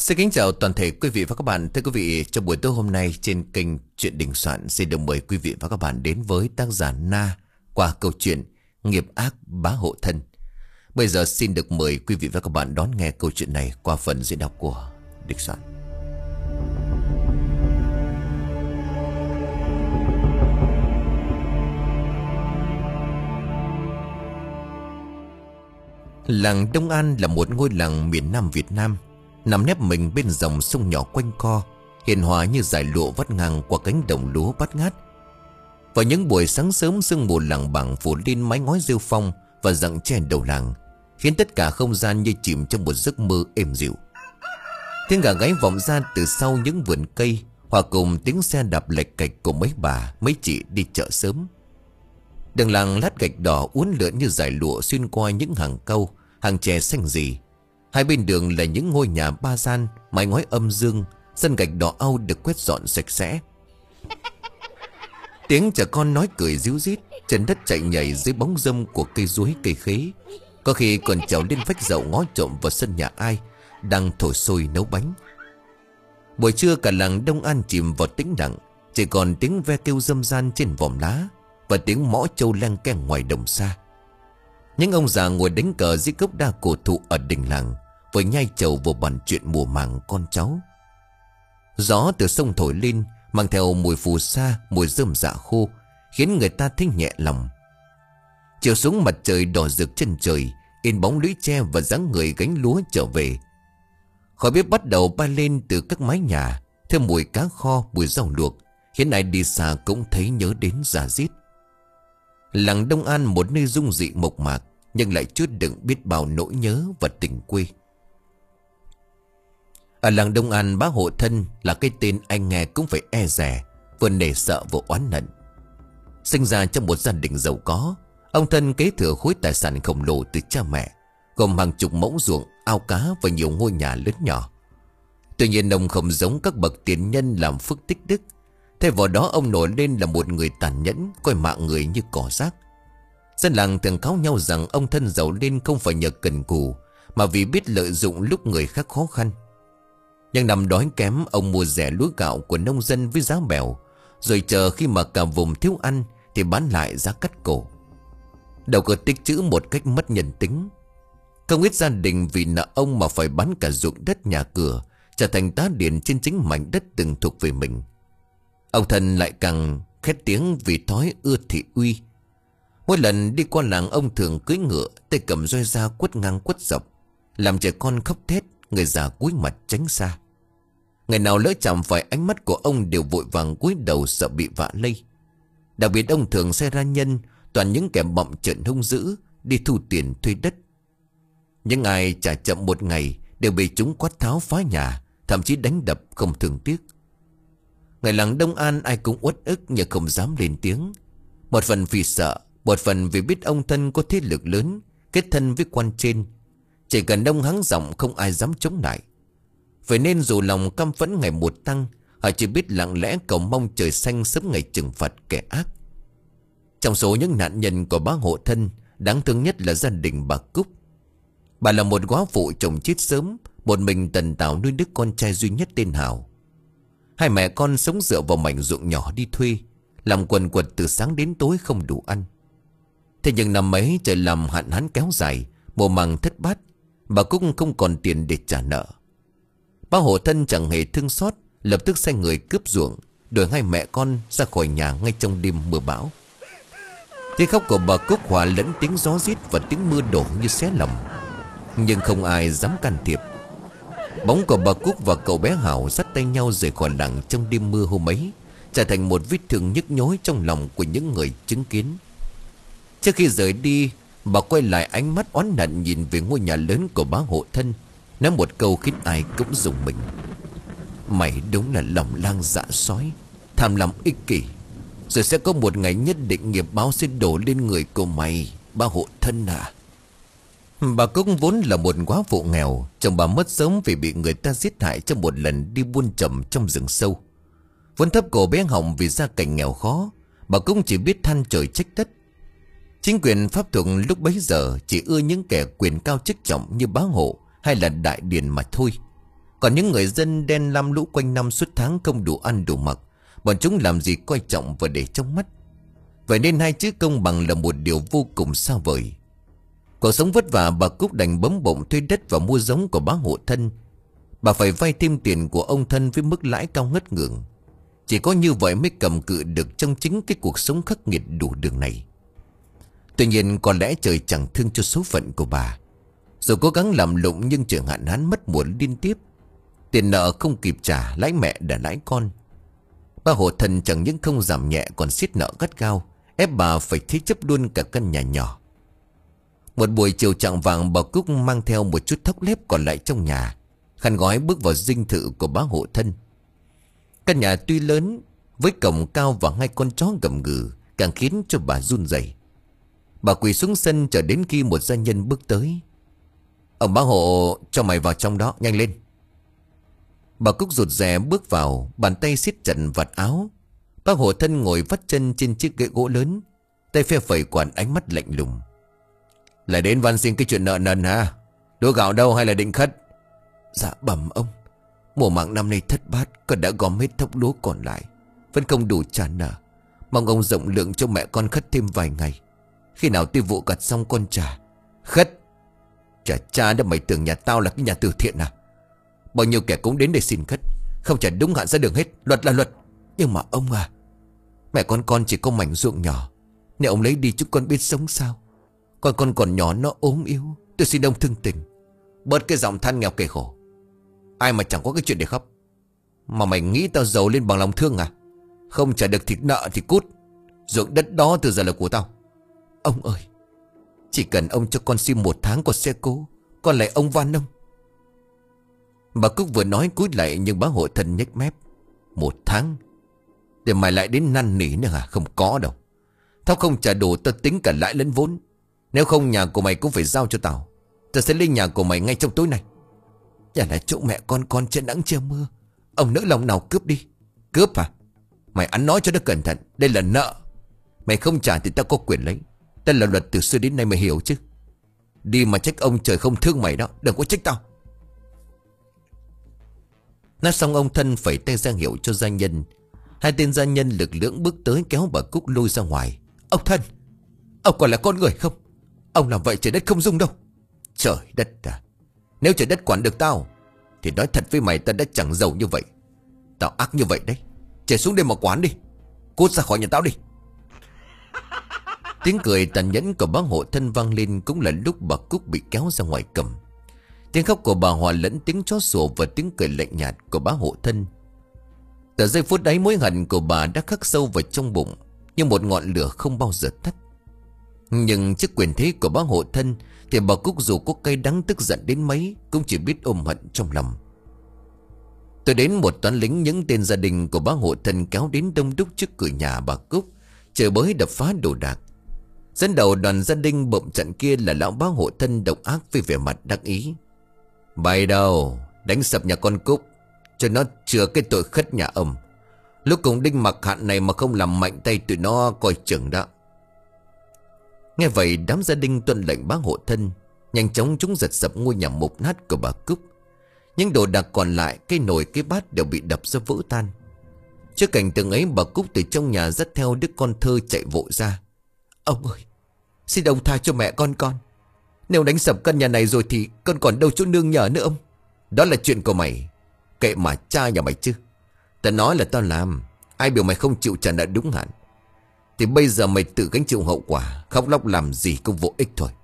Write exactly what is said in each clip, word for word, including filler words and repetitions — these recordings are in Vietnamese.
Xin kính chào toàn thể quý vị và các bạn. Thưa quý vị, trong buổi tối hôm nay trên kênh Chuyện Đình Soạn xin được mời quý vị và các bạn đến với tác giả Na qua câu chuyện Nghiệp ác bá hộ thân. Bây giờ xin được mời quý vị và các bạn đón nghe câu chuyện này qua phần diễn đọc của Đình Soạn. Làng Đông An là một ngôi làng miền Nam Việt Nam, nằm nép mình bên dòng sông nhỏ quanh co, hiền hòa như dải lụa vắt ngang qua cánh đồng lúa bát ngát. Vào những buổi sáng sớm, sương mù làng bảng phủ lên mái ngói rêu phong và rặng tre đầu làng, khiến tất cả không gian như chìm trong một giấc mơ êm dịu. Tiếng gà gáy vọng ra từ sau những vườn cây, hòa cùng tiếng xe đạp lạch cạch của mấy bà mấy chị đi chợ sớm. Đường làng lát gạch đỏ uốn lượn như dải lụa xuyên qua những hàng cau, hàng chè xanh rì. Hai bên đường là những ngôi nhà ba gian, mái ngói âm dương, sân gạch đỏ au được quét dọn sạch sẽ. Tiếng trẻ con nói cười ríu rít, chân đất chạy nhảy dưới bóng râm của cây ruối cây khế. Có khi còn trèo lên vách dậu ngó trộm vào sân nhà ai đang thổi sôi nấu bánh. Buổi trưa cả làng Đông An chìm vào tĩnh lặng, chỉ còn tiếng ve kêu râm ran trên vòm lá và tiếng mõ trâu leng keng ngoài đồng xa. Những ông già ngồi đánh cờ dưới gốc đa cổ thụ ở đình làng, với nhai trầu vào bàn chuyện mùa màng con cháu. Gió từ sông thổi lên, mang theo mùi phù sa, mùi rơm dạ khô, khiến người ta thấy nhẹ lòng. Chiều xuống mặt trời đỏ rực chân trời, in bóng lũy tre và dáng người gánh lúa trở về. Khói bếp bắt đầu bay lên từ các mái nhà, theo mùi cá kho, mùi rau luộc, khiến ai đi xa cũng thấy nhớ đến rà rít. Làng Đông An, một nơi dung dị mộc mạc, nhưng lại chứa đựng biết bao nỗi nhớ và tình quê. Ở làng Đông An, bá hộ thân là cái tên anh nghe cũng phải e dè, vừa nể sợ vừa oán hận. Sinh ra trong một gia đình giàu có, ông thân kế thừa khối tài sản khổng lồ từ cha mẹ, gồm hàng chục mẫu ruộng, ao cá và nhiều ngôi nhà lớn nhỏ. Tuy nhiên ông không giống các bậc tiền nhân làm phước tích đức. Thay vào đó ông nổi lên là một người tàn nhẫn, coi mạng người như cỏ rác. Dân làng thường cáo nhau rằng ông thân giàu lên không phải nhờ cần cù, mà vì biết lợi dụng lúc người khác khó khăn. Nhưng năm đói kém, ông mua rẻ lúa gạo của nông dân với giá bèo, rồi chờ khi mà cả vùng thiếu ăn thì bán lại giá cắt cổ. Đầu cơ tích trữ một cách mất nhân tính. Không ít gia đình vì nợ ông mà phải bán cả ruộng đất nhà cửa, trở thành tá điền trên chính mảnh đất từng thuộc về mình. Ông thân lại càng khét tiếng vì thói ưa thị uy. Mỗi lần đi qua làng, ông thường cưỡi ngựa, tay cầm roi da quất ngang quất dọc, làm trẻ con khóc thét, người già cúi mặt tránh xa. Ngày nào lỡ chạm phải ánh mắt của ông đều vội vàng cúi đầu sợ bị vạ lây. Đặc biệt ông thường sai ra nhân, toàn những kẻ bậm trợn hung dữ, đi thu tiền thuê đất. Những ai trả chậm một ngày đều bị chúng quát tháo phá nhà, thậm chí đánh đập không thương tiếc. Người làng Đông An ai cũng uất ức nhưng không dám lên tiếng. Một phần vì sợ, một phần vì biết ông thân có thế lực lớn, kết thân với quan trên. Chỉ cần ông hắng giọng không ai dám chống lại. Vậy nên dù lòng căm phẫn ngày một tăng, họ chỉ biết lặng lẽ cầu mong trời xanh sớm ngày trừng phạt kẻ ác. Trong số những nạn nhân của bá hộ thân, đáng thương nhất là gia đình bà Cúc. Bà là một góa phụ chồng chết sớm, một mình tần tảo nuôi đứa con trai duy nhất tên Hào. Hai mẹ con sống dựa vào mảnh ruộng nhỏ đi thuê, làm quần quật từ sáng đến tối không đủ ăn. Thế nhưng năm ấy trời làm hạn hán kéo dài, mùa màng thất bát, bà Cúc không còn tiền để trả nợ. Bá hộ thân chẳng hề thương xót, lập tức sai người cướp ruộng, đuổi hai mẹ con ra khỏi nhà ngay trong đêm mưa bão. Tiếng khóc của bà Cúc hòa lẫn tiếng gió rít và tiếng mưa đổ như xé lòng, nhưng không ai dám can thiệp. Bóng của bà Cúc và cậu bé Hảo dắt tay nhau rời khỏi làng trong đêm mưa hôm ấy, trở thành một vết thương nhức nhối trong lòng của những người chứng kiến. Trước khi rời đi, bà quay lại, ánh mắt oán hận nhìn về ngôi nhà lớn của bá hộ thân, nói một câu khiến ai cũng rùng mình: "Mày đúng là lòng lang dạ sói, tham lam ích kỷ. Rồi sẽ có một ngày nhất định nghiệp báo sẽ đổ lên người của mày, bá hộ thân à." Bà Cúc vốn là một góa phụ nghèo, chồng bà mất sớm vì bị người ta giết hại trong một lần đi buôn trầm trong rừng sâu. Vốn thấp cổ bé họng vì gia cảnh nghèo khó, bà Cúc chỉ biết than trời trách đất. Chính quyền pháp thuộc lúc bấy giờ chỉ ưa những kẻ quyền cao chức trọng như bá hộ hay là đại điền mà thôi. Còn những người dân đen lam lũ quanh năm suốt tháng không đủ ăn đủ mặc, bọn chúng làm gì coi trọng và để trong mắt. Vậy nên hai chữ công bằng là một điều vô cùng xa vời. Cuộc sống vất vả, bà Cúc đành bấm bụng thuê đất và mua giống của bá hộ thân. Bà phải vay thêm tiền của ông thân với mức lãi cao ngất ngưỡng. Chỉ có như vậy mới cầm cự được trong chính cái cuộc sống khắc nghiệt đủ đường này. Tuy nhiên có lẽ trời chẳng thương cho số phận của bà. Dù cố gắng làm lụng nhưng trời hạn hán mất mùa liên tiếp. Tiền nợ không kịp trả, lãi mẹ đã lãi con. Bá hộ thân chẳng những không giảm nhẹ còn siết nợ gắt gao, ép bà phải thế chấp luôn cả căn nhà nhỏ. Một buổi chiều chạng vàng, bà Cúc mang theo một chút thóc lép còn lại trong nhà, khăn gói bước vào dinh thự của bá hộ thân. Căn nhà tuy lớn, với cổng cao và hai con chó gầm gừ, càng khiến cho bà run rẩy. Bà quỳ xuống sân chờ đến khi một gia nhân bước tới. Ông bá hộ, cho mày vào trong đó, nhanh lên. Bà Cúc rụt rè bước vào, bàn tay siết chặt vạt áo. Bá hộ thân ngồi vắt chân trên chiếc ghế gỗ lớn, tay phe phẩy quạt, ánh mắt lạnh lùng. Lại đến van xin cái chuyện nợ nần hả? Đũa gạo đâu hay là định khất? Dạ bẩm ông, mùa màng năm nay thất bát, con đã gom hết thóc lúa còn lại, vẫn không đủ trả nợ. Mong ông rộng lượng cho mẹ con khất thêm vài ngày. Khi nào tiêu vụ gặt xong con trả. Khất? Chả cha đó, mày tưởng nhà tao là cái nhà từ thiện à? Bao nhiêu kẻ cũng đến để xin khất, không trả đúng hạn ra đường hết. Luật là luật. Nhưng mà ông à, mẹ con con chỉ có mảnh ruộng nhỏ, nếu ông lấy đi chúng con biết sống sao? Con con còn nhỏ nó ốm yếu, tôi xin ông thương tình, bớt cái giọng than nghèo kề khổ. Ai mà chẳng có cái chuyện để khóc. Mà mày nghĩ tao giàu lên bằng lòng thương à? Không trả được thịt nợ thì cút. Ruộng đất đó từ giờ là của tao. Ông ơi, chỉ cần ông cho con xin một tháng con sẽ cố. Con lại ông van ông. Bà Cúc vừa nói cúi lại, nhưng bá hộ thân nhếch mép. Một tháng? Để mày lại đến năn nỉ nữa hả? Không có đâu. Tao không trả đủ, tao tính cả lãi lẫn vốn. Nếu không nhà của mày cũng phải giao cho tao. Tao sẽ lên nhà của mày ngay trong tối nay. Nhà là chỗ mẹ con con trên nắng che mưa. Ông nỡ lòng nào cướp đi. Cướp à? Mày ăn nói cho nó cẩn thận. Đây là nợ. Mày không trả thì tao có quyền lấy. Đây là luật từ xưa đến nay, mày hiểu chứ? Đi mà trách ông trời không thương mày đó, đừng có trách tao. Nói xong ông thân phẩy tay ra hiệu cho gia nhân. Hai tên gia nhân lực lưỡng bước tới kéo bà Cúc lôi ra ngoài. Ông thân, ông còn là con người không? Ông làm vậy trời đất không dung đâu. Trời đất à, nếu trời đất quản được tao thì nói thật với mày, tao đã chẳng giàu như vậy. Tao ác như vậy đấy. Chạy xuống đây mà quán đi. Cút ra khỏi nhà tao đi. Tiếng cười tàn nhẫn của bá hộ thân vang lên, cũng là lúc bà Cúc bị kéo ra ngoài cầm. Tiếng khóc của bà hòa lẫn tiếng chó sủa và tiếng cười lạnh nhạt của bá hộ thân. Từ giây phút ấy, mối hận của bà đã khắc sâu vào trong bụng như một ngọn lửa không bao giờ tắt. Nhưng trước quyền thế của bá hộ thân thì bà Cúc dù có cay đắng tức giận đến mấy cũng chỉ biết ôm hận trong lòng. Tôi đến một toán lính những tên gia đình của bá hộ thân kéo đến đông đúc trước cửa nhà bà Cúc, trời bới đập phá đồ đạc. Dẫn đầu đoàn gia đình bộm trận kia là lão bá hộ thân độc ác với vẻ mặt đắc ý. Bày đâu, đánh sập nhà con Cúc cho nó chừa cái tội khất nhà ông. Lúc cùng đinh mặc hạn này mà không làm mạnh tay tụi nó coi chừng đó. Nghe vậy đám gia đình tuân lệnh bá hộ thân. Nhanh chóng chúng giật sập ngôi nhà mục nát của bà Cúc. Những đồ đạc còn lại, cây nồi cái bát đều bị đập ra vỡ tan. Trước cảnh tượng ấy, bà Cúc từ trong nhà dắt theo đứa con thơ chạy vội ra. Ông ơi, xin ông tha cho mẹ con con. Nếu đánh sập căn nhà này rồi thì con còn đâu chỗ nương nhờ nữa ông. Đó là chuyện của mày, kệ mà cha nhà mày chứ. Tao nói là tao làm, ai biểu mày không chịu trả nợ đúng hạn thì bây giờ mày tự gánh chịu hậu quả. Khóc lóc làm gì cũng vô ích thôi.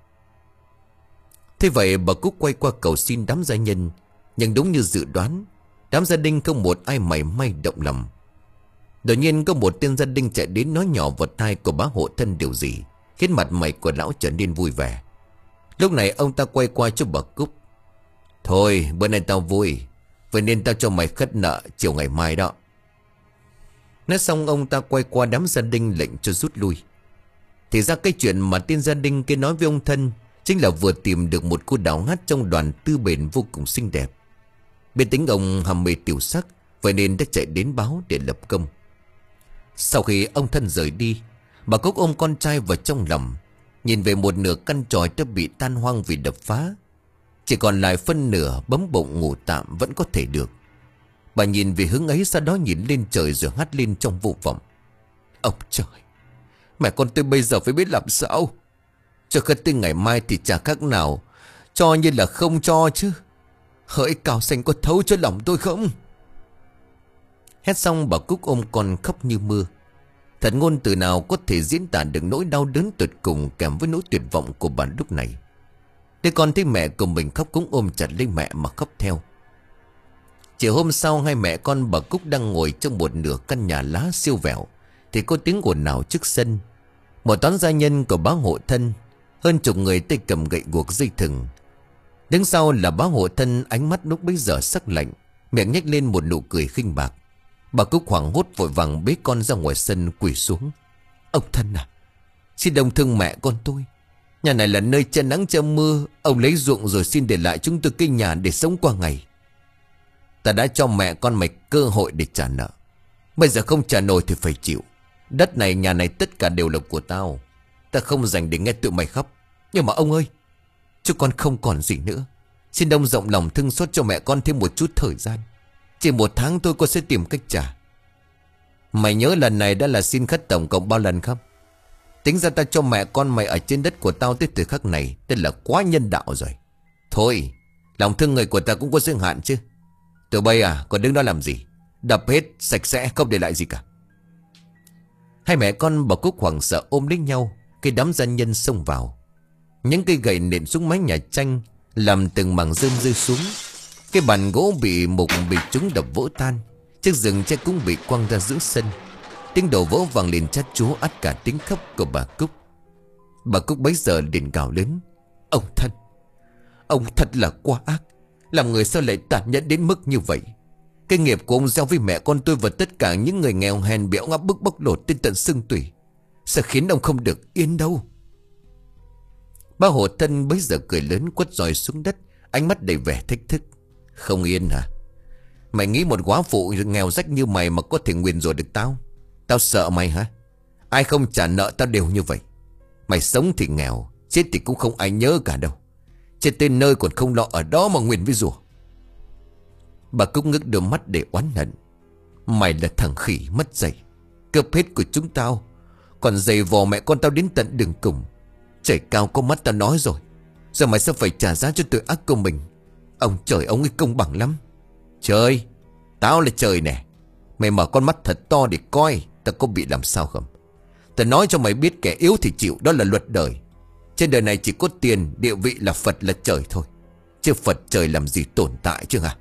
Thế vậy bà Cúc quay qua cầu xin đám gia nhân. Nhưng đúng như dự đoán, đám gia đình không một ai mảy may động lòng. Đột nhiên có một tên gia đình chạy đến nói nhỏ vào tai của bá hộ thân điều gì, khiến mặt mày của lão trở nên vui vẻ. Lúc này ông ta quay qua cho bà Cúc. Thôi bữa nay tao vui, vậy nên tao cho mày khất nợ chiều ngày mai đó. Nói xong ông ta quay qua đám gia đình lệnh cho rút lui. Thì ra cái chuyện mà tên gia đình kia nói với ông thân chính là vừa tìm được một cô đào ngát trong đoàn tư bền vô cùng xinh đẹp. Bên tính ông hàm mê tiểu sắc, vậy nên đã chạy đến báo để lập công. Sau khi ông thân rời đi, bà Cúc ôm con trai vào trong lòng, nhìn về một nửa căn tròi đã bị tan hoang vì đập phá. Chỉ còn lại phân nửa bấm bụng ngủ tạm vẫn có thể được. Bà nhìn về hướng ấy, sau đó nhìn lên trời rồi hắt lên trong vô vọng. Ông trời, mẹ con tôi bây giờ phải biết làm sao. Cho khất tới ngày mai thì chả khác nào cho như là không cho chứ. Hỡi Cao Xanh có thấu cho lòng tôi không? Hét xong bà Cúc ôm con khóc như mưa. Thật ngôn từ nào có thể diễn tả được nỗi đau đớn tuyệt cùng kèm với nỗi tuyệt vọng của bà lúc này. Đứa con thấy mẹ của mình khóc cũng ôm chặt lấy mẹ mà khóc theo. Chiều hôm sau, hai mẹ con bà Cúc đang ngồi trong một nửa căn nhà lá siêu vẹo thì có tiếng ồn ào trước sân. Một toán gia nhân của bá hộ thân, hơn chục người tay cầm gậy guộc dây thừng. Đứng sau là bá hộ thân, ánh mắt lúc bấy giờ sắc lạnh, miệng nhếch lên một nụ cười khinh bạc. Bà Cúc hoảng hốt vội vàng bế con ra ngoài sân quỳ xuống. Ông thân à, xin đồng thương mẹ con tôi. Nhà này là nơi che nắng che mưa. Ông lấy ruộng rồi xin để lại chúng tôi cái nhà để sống qua ngày. Ta đã cho mẹ con mày cơ hội để trả nợ. Bây giờ không trả nổi thì phải chịu. Đất này, nhà này tất cả đều là của tao. Ta không dành để nghe tụi mày khóc. Nhưng mà ông ơi, chứ con không còn gì nữa. Xin ông rộng lòng thương xót cho mẹ con thêm một chút thời gian. Chỉ một tháng tôi con sẽ tìm cách trả. Mày nhớ lần này đã là xin khất tổng cộng bao lần không? Tính ra ta cho mẹ con mày ở trên đất của tao tới thời khắc này, tên là quá nhân đạo rồi. Thôi, lòng thương người của ta cũng có giới hạn chứ. Tụi bay à, còn đứng đó làm gì? Đập hết sạch sẽ, không để lại gì cả. Hai mẹ con bà Cúc hoảng sợ ôm lấy nhau. Cái đám gia nhân xông vào. Những cây gậy nện xuống mái nhà tranh, làm từng mảng rơm rơi xuống. Cái bàn gỗ bị mục bị chúng đập vỡ tan. Chiếc giường tre cũng bị quăng ra giữa sân. Tiếng đổ vỡ vang lên chát chúa, ắt cả tiếng khóc của bà Cúc. Bà Cúc bấy giờ liền gào lớn. Ông thân, ông thật là quá ác. Làm người sao lại tàn nhẫn đến mức như vậy? Cái nghiệp của ông gieo với mẹ con tôi và tất cả những người nghèo hèn béo ngáp bức bóc lột đến tận xương tủy, sẽ khiến ông không được yên đâu. Ba hộ thân bấy giờ cười lớn, quất roi xuống đất, ánh mắt đầy vẻ thách thức. Không yên hả? Mày nghĩ một góa phụ nghèo rách như mày mà có thể nguyền rủa được tao? Tao sợ mày hả? Ai không trả nợ tao đều như vậy. Mày sống thì nghèo, chết thì cũng không ai nhớ cả đâu. Chết tên nơi còn không lo ở đó mà nguyền với rủa. Bà Cúc ngước đôi mắt để oán hận. Mày là thằng khỉ mất dạy, cướp hết của chúng tao, còn giày vò mẹ con tao đến tận đường cùng. Trời cao có mắt tao nói rồi. Giờ mày sẽ phải trả giá cho tội ác của mình. Ông trời ông ấy công bằng lắm. Trời, tao là trời nè. Mày mở con mắt thật to để coi tao có bị làm sao không. Tao nói cho mày biết, kẻ yếu thì chịu, đó là luật đời. Trên đời này chỉ có tiền, địa vị là Phật là trời thôi. Chứ Phật trời làm gì tồn tại chứ hả?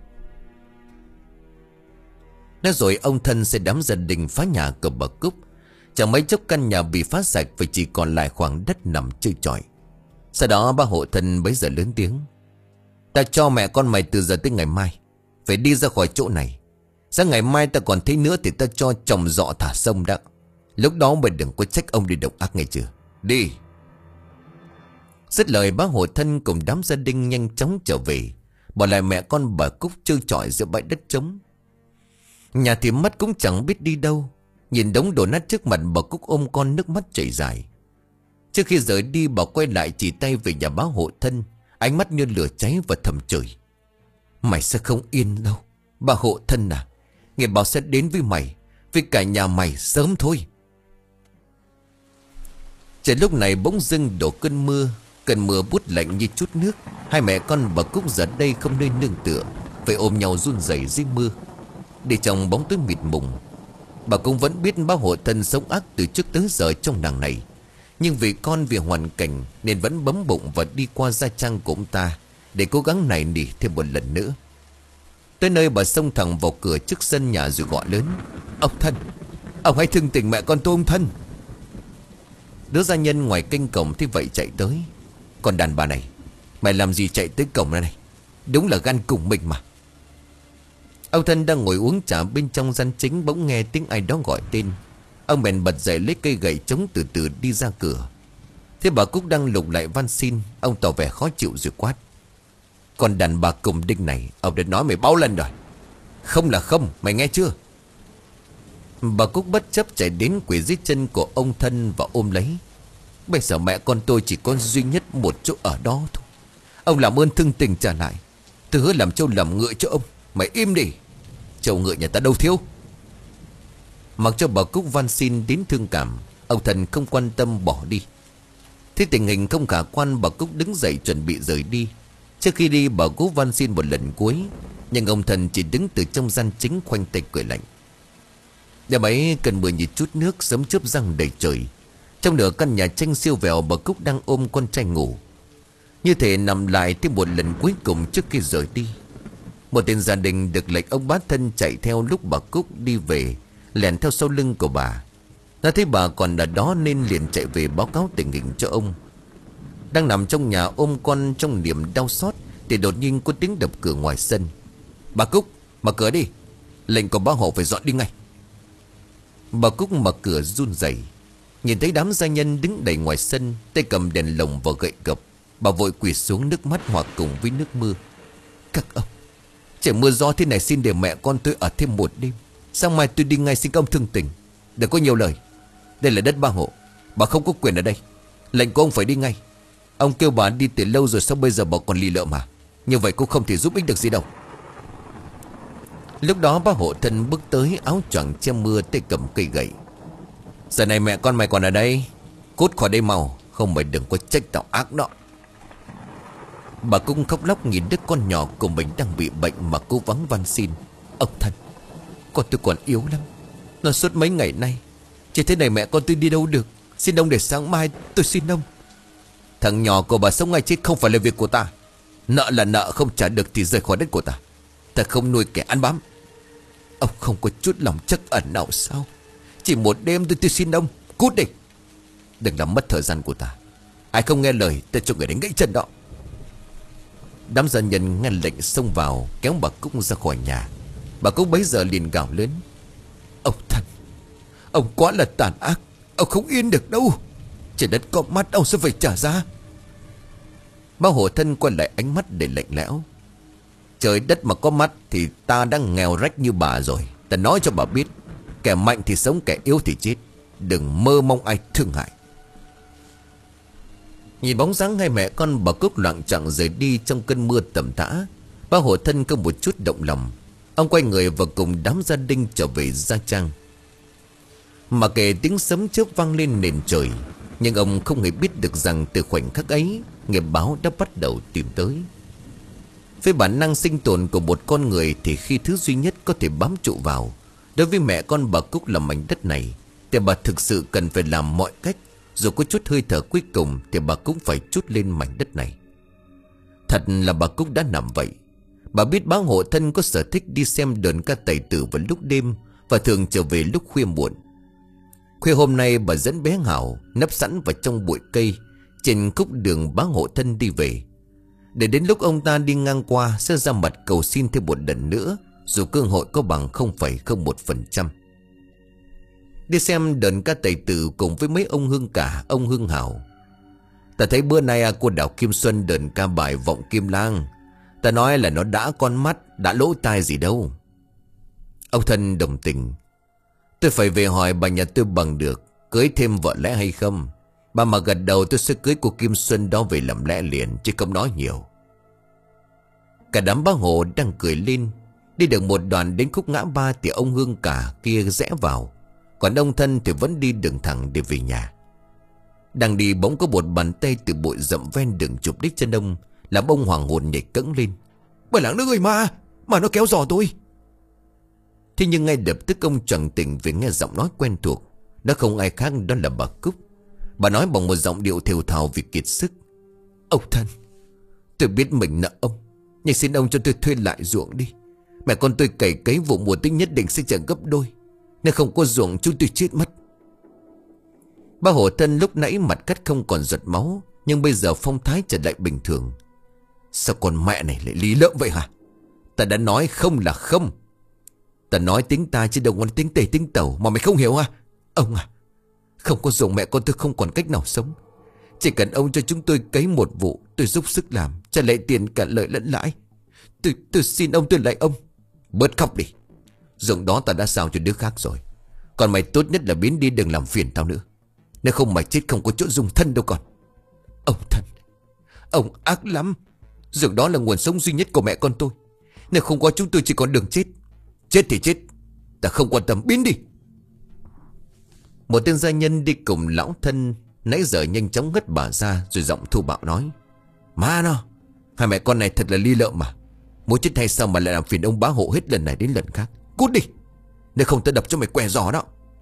Nói rồi ông thân sẽ đám gia đình phá nhà của bà Cúc. Chẳng mấy chốc căn nhà bị phá sạch và chỉ còn lại khoảng đất nằm trơ trọi. Sau đó ba hộ thân bấy giờ lớn tiếng. Ta cho mẹ con mày từ giờ tới ngày mai phải đi ra khỏi chỗ này. Sáng ngày mai ta còn thấy nữa thì ta cho chồng dọ thả sông đó. Lúc đó mày đừng có trách ông đi độc ác nghe chưa. Đi. Dứt lời, bá hộ thân cùng đám gia đình nhanh chóng trở về, bỏ lại mẹ con bà Cúc trơ trọi giữa bãi đất trống. Nhà thì mắt cũng chẳng biết đi đâu. Nhìn đống đổ nát trước mặt, bà Cúc ôm con nước mắt chảy dài. Trước khi rời đi, bà quay lại chỉ tay về nhà bá hộ thân, ánh mắt như lửa cháy và thầm chửi. Mày sẽ không yên đâu, bà hộ thân à. Ngày bảo sẽ đến với mày, với cả nhà mày sớm thôi. Trời lúc này bỗng dưng đổ cơn mưa. Cơn mưa bút lạnh như chút nước. Hai mẹ con bà Cúc giờ đây không nơi nương tựa, phải ôm nhau run rẩy dưới mưa. Để trong bóng tối mịt mùng, bà cũng vẫn biết bá hộ thân sống ác từ trước tới giờ trong làng này. Nhưng vì con, vì hoàn cảnh nên vẫn bấm bụng và đi qua gia trang của ông ta để cố gắng nài nỉ thêm một lần nữa. Tới nơi bà xông thẳng vào cửa trước sân nhà rồi gọi lớn. Ông thân, ông hãy thương tình mẹ con tôi ông thân. Đứa gia nhân ngoài canh cổng thế vậy chạy tới. Còn đàn bà này, mày làm gì chạy tới cổng này này? Đúng là gan cùng mình mà. Ông thân đang ngồi uống trà bên trong gian chính bỗng nghe tiếng ai đó gọi tên. Ông bèn bật dậy lấy cây gậy chống từ từ đi ra cửa. Thế bà Cúc đang lục lại van xin. Ông tỏ vẻ khó chịu rồi quát. Còn đàn bà cùng đinh này, ông đã nói mày bao lần rồi. Không là không, mày nghe chưa? Bà Cúc bất chấp chạy đến quỳ dưới chân của ông thân và ôm lấy. Bây giờ mẹ con tôi chỉ có duy nhất một chỗ ở đó thôi. Ông làm ơn thương tình trả lại. Tôi hứa làm trâu làm ngựa cho ông. Mày im đi. Trâu ngựa nhà ta đâu thiếu. Mặc cho bà Cúc van xin đến thương cảm, ông Thân không quan tâm bỏ đi. Thế tình hình không khả quan, bà Cúc đứng dậy chuẩn bị rời đi. Trước khi đi bà Cúc van xin một lần cuối, nhưng ông Thân chỉ đứng từ trong gian chính khoanh tay cười lạnh. Đêm ấy cần mưa như chút nước, sấm chớp giăng đầy trời. Trong nửa căn nhà tranh siêu vẹo, bà Cúc đang ôm con trai ngủ, như thể nằm lại thêm một lần cuối cùng trước khi rời đi. Một tên gia đình được lệnh ông bá Thân chạy theo lúc bà Cúc đi về, lẻn theo sau lưng của bà. Nó thấy bà còn ở đó nên liền chạy về báo cáo tình hình cho ông. Đang nằm trong nhà ôm con trong niềm đau xót thì đột nhiên có tiếng đập cửa ngoài sân. Bà Cúc, mở cửa đi. Lệnh của bá hộ phải dọn đi ngay. Bà Cúc mở cửa run rẩy, nhìn thấy đám gia nhân đứng đầy ngoài sân, tay cầm đèn lồng và gậy gộc. Bà vội quỳ xuống, nước mắt hòa cùng với nước mưa. Các ông, trời mưa gió thế này xin để mẹ con tôi ở thêm một đêm. Sáng mai tôi đi ngay xin ông thương tình. Đừng có nhiều lời. Đây là đất bá hộ, bà không có quyền ở đây. Lệnh của ông phải đi ngay. Ông kêu bà đi từ lâu rồi, sao bây giờ bà còn lì lợm mà? Như vậy cũng không thể giúp ích được gì đâu. Lúc đó bá hộ Thân bước tới, áo choàng che mưa, tay cầm cây gậy. Giờ này mẹ con mày còn ở đây, cút khỏi đây mau, không mày đừng có trách tao ác đó. Bà cũng khóc lóc nhìn đứa con nhỏ của mình đang bị bệnh mà cố gắng van xin. Ông Thân, con tôi còn yếu lắm, nó suốt mấy ngày nay. Chỉ thế này mẹ con tôi đi đâu được. Xin ông để sáng mai tôi xin ông. Thằng nhỏ của bà sống ngay chết không phải là việc của ta. Nợ là nợ, không trả được thì rời khỏi đất của ta. Ta không nuôi kẻ ăn bám. Ông không có chút lòng trắc ẩn nào sao? Chỉ một đêm tôi tôi xin ông, cút đi. Đừng làm mất thời gian của ta. Ai không nghe lời ta cho người đánh gãy chân đó. Đám gia nhân nghe lệnh xông vào, kéo bà Cúc ra khỏi nhà. Bà Cúc bấy giờ liền gào lớn. Ông Thân, ông quá là tàn ác. Ông không yên được đâu. Trên đất có mắt, ông sẽ phải trả giá. Bá hộ Thân quay lại ánh mắt để lạnh lẽo. Trời đất mà có mắt thì ta đang nghèo rách như bà rồi. Ta nói cho bà biết, kẻ mạnh thì sống, kẻ yếu thì chết. Đừng mơ mong ai thương hại. Nhìn bóng dáng hai mẹ con bà Cúc loạng choạng rời đi trong cơn mưa tầm tã, bá hộ Thân có một chút động lòng. Ông quay người và cùng đám gia đình trở về gia trang. Mà kể tiếng sấm chớp vang lên nền trời, nhưng ông không hề biết được rằng từ khoảnh khắc ấy, nghiệp báo đã bắt đầu tìm tới. Với bản năng sinh tồn của một con người thì khi thứ duy nhất có thể bám trụ vào đối với mẹ con bà Cúc là mảnh đất này, thì bà thực sự cần phải làm mọi cách, dù có chút hơi thở cuối cùng thì bà cũng phải trút lên mảnh đất này. Thật là bà Cúc đã nằm vậy. Bà biết bá hộ Thân có sở thích đi xem đờn ca tài tử vào lúc đêm và thường trở về lúc khuya muộn. Khuya hôm nay bà dẫn bé Hảo nấp sẵn vào trong bụi cây trên khúc đường bá hộ Thân đi về, để đến lúc ông ta đi ngang qua sẽ ra mặt cầu xin thêm một lần nữa, dù cơ hội có bằng không phẩy không một phần trăm. Đi xem đờn ca tài tử cùng với mấy ông Hương Cả, ông Hương Hảo. Ta thấy bữa nay à, cô Đào Kim Xuân đờn ca bài Vọng Kim Lang. Ta nói là nó đã con mắt, đã lỗ tai gì đâu. Ông Thân đồng tình. Tôi phải về hỏi bà nhà tôi bằng được cưới thêm vợ lẽ hay không. Bà mà gật đầu tôi sẽ cưới cô Kim Xuân đó về làm lẽ liền, chứ không nói nhiều. Cả đám bá hộ đang cười lên. Đi được một đoạn đến khúc ngã ba thì ông Hương Cả kia rẽ vào, còn ông Thân thì vẫn đi đường thẳng để về nhà. Đang đi bỗng có một bàn tay từ bụi rậm ven đường chụp đích chân ông, làm ông hoàng hồn nhảy cẫng lên. Bà làng nước ơi, mà Mà nó kéo giò tôi. Thế nhưng ngay lập tức ông choàng tỉnh vì nghe giọng nói quen thuộc. Đó không ai khác, đó là bà Cúc. Bà nói bằng một giọng điệu thều thào vì kiệt sức. Ông Thân, tôi biết mình nợ ông, nhưng xin ông cho tôi thuê lại ruộng đi. Mẹ con tôi cày cấy vụ mùa tích nhất định sẽ trả gấp đôi. Nếu không có ruộng chúng tôi chết mất. Bá hộ Thân lúc nãy mặt cắt không còn giọt máu, nhưng bây giờ phong thái trở lại bình thường. Sao con mẹ này lại lý lợm vậy hả? Ta đã nói không là không. Ta nói tính ta chứ đâu còn tính tề tính tẩu mà mày không hiểu à? Ông à, không có ruộng mẹ con tôi không còn cách nào sống. Chỉ cần ông cho chúng tôi cấy một vụ, tôi giúp sức làm, trả lại tiền cả lợi lẫn lãi. Tôi, tôi xin ông, tôi lại ông. Bớt khóc đi. Ruộng đó ta đã giao cho đứa khác rồi. Còn mày tốt nhất là biến đi, đừng làm phiền tao nữa. Nếu không mày chết không có chỗ dùng thân đâu còn. Ông Thân, ông ác lắm. Giường đó là nguồn sống duy nhất của mẹ con tôi. Nếu không có chúng tôi chỉ còn đường chết. Chết thì chết, ta không quan tâm, biến đi. Một tên gia nhân đi cùng lão thân nãy giờ nhanh chóng ngất bà ra, rồi giọng thô bạo nói: Má nó, hai mẹ con này thật là ly lợm mà. Muốn chết hay sao mà lại làm phiền ông bá hộ hết lần này đến lần khác. Cút đi, nếu không ta đập cho mày què giò đó.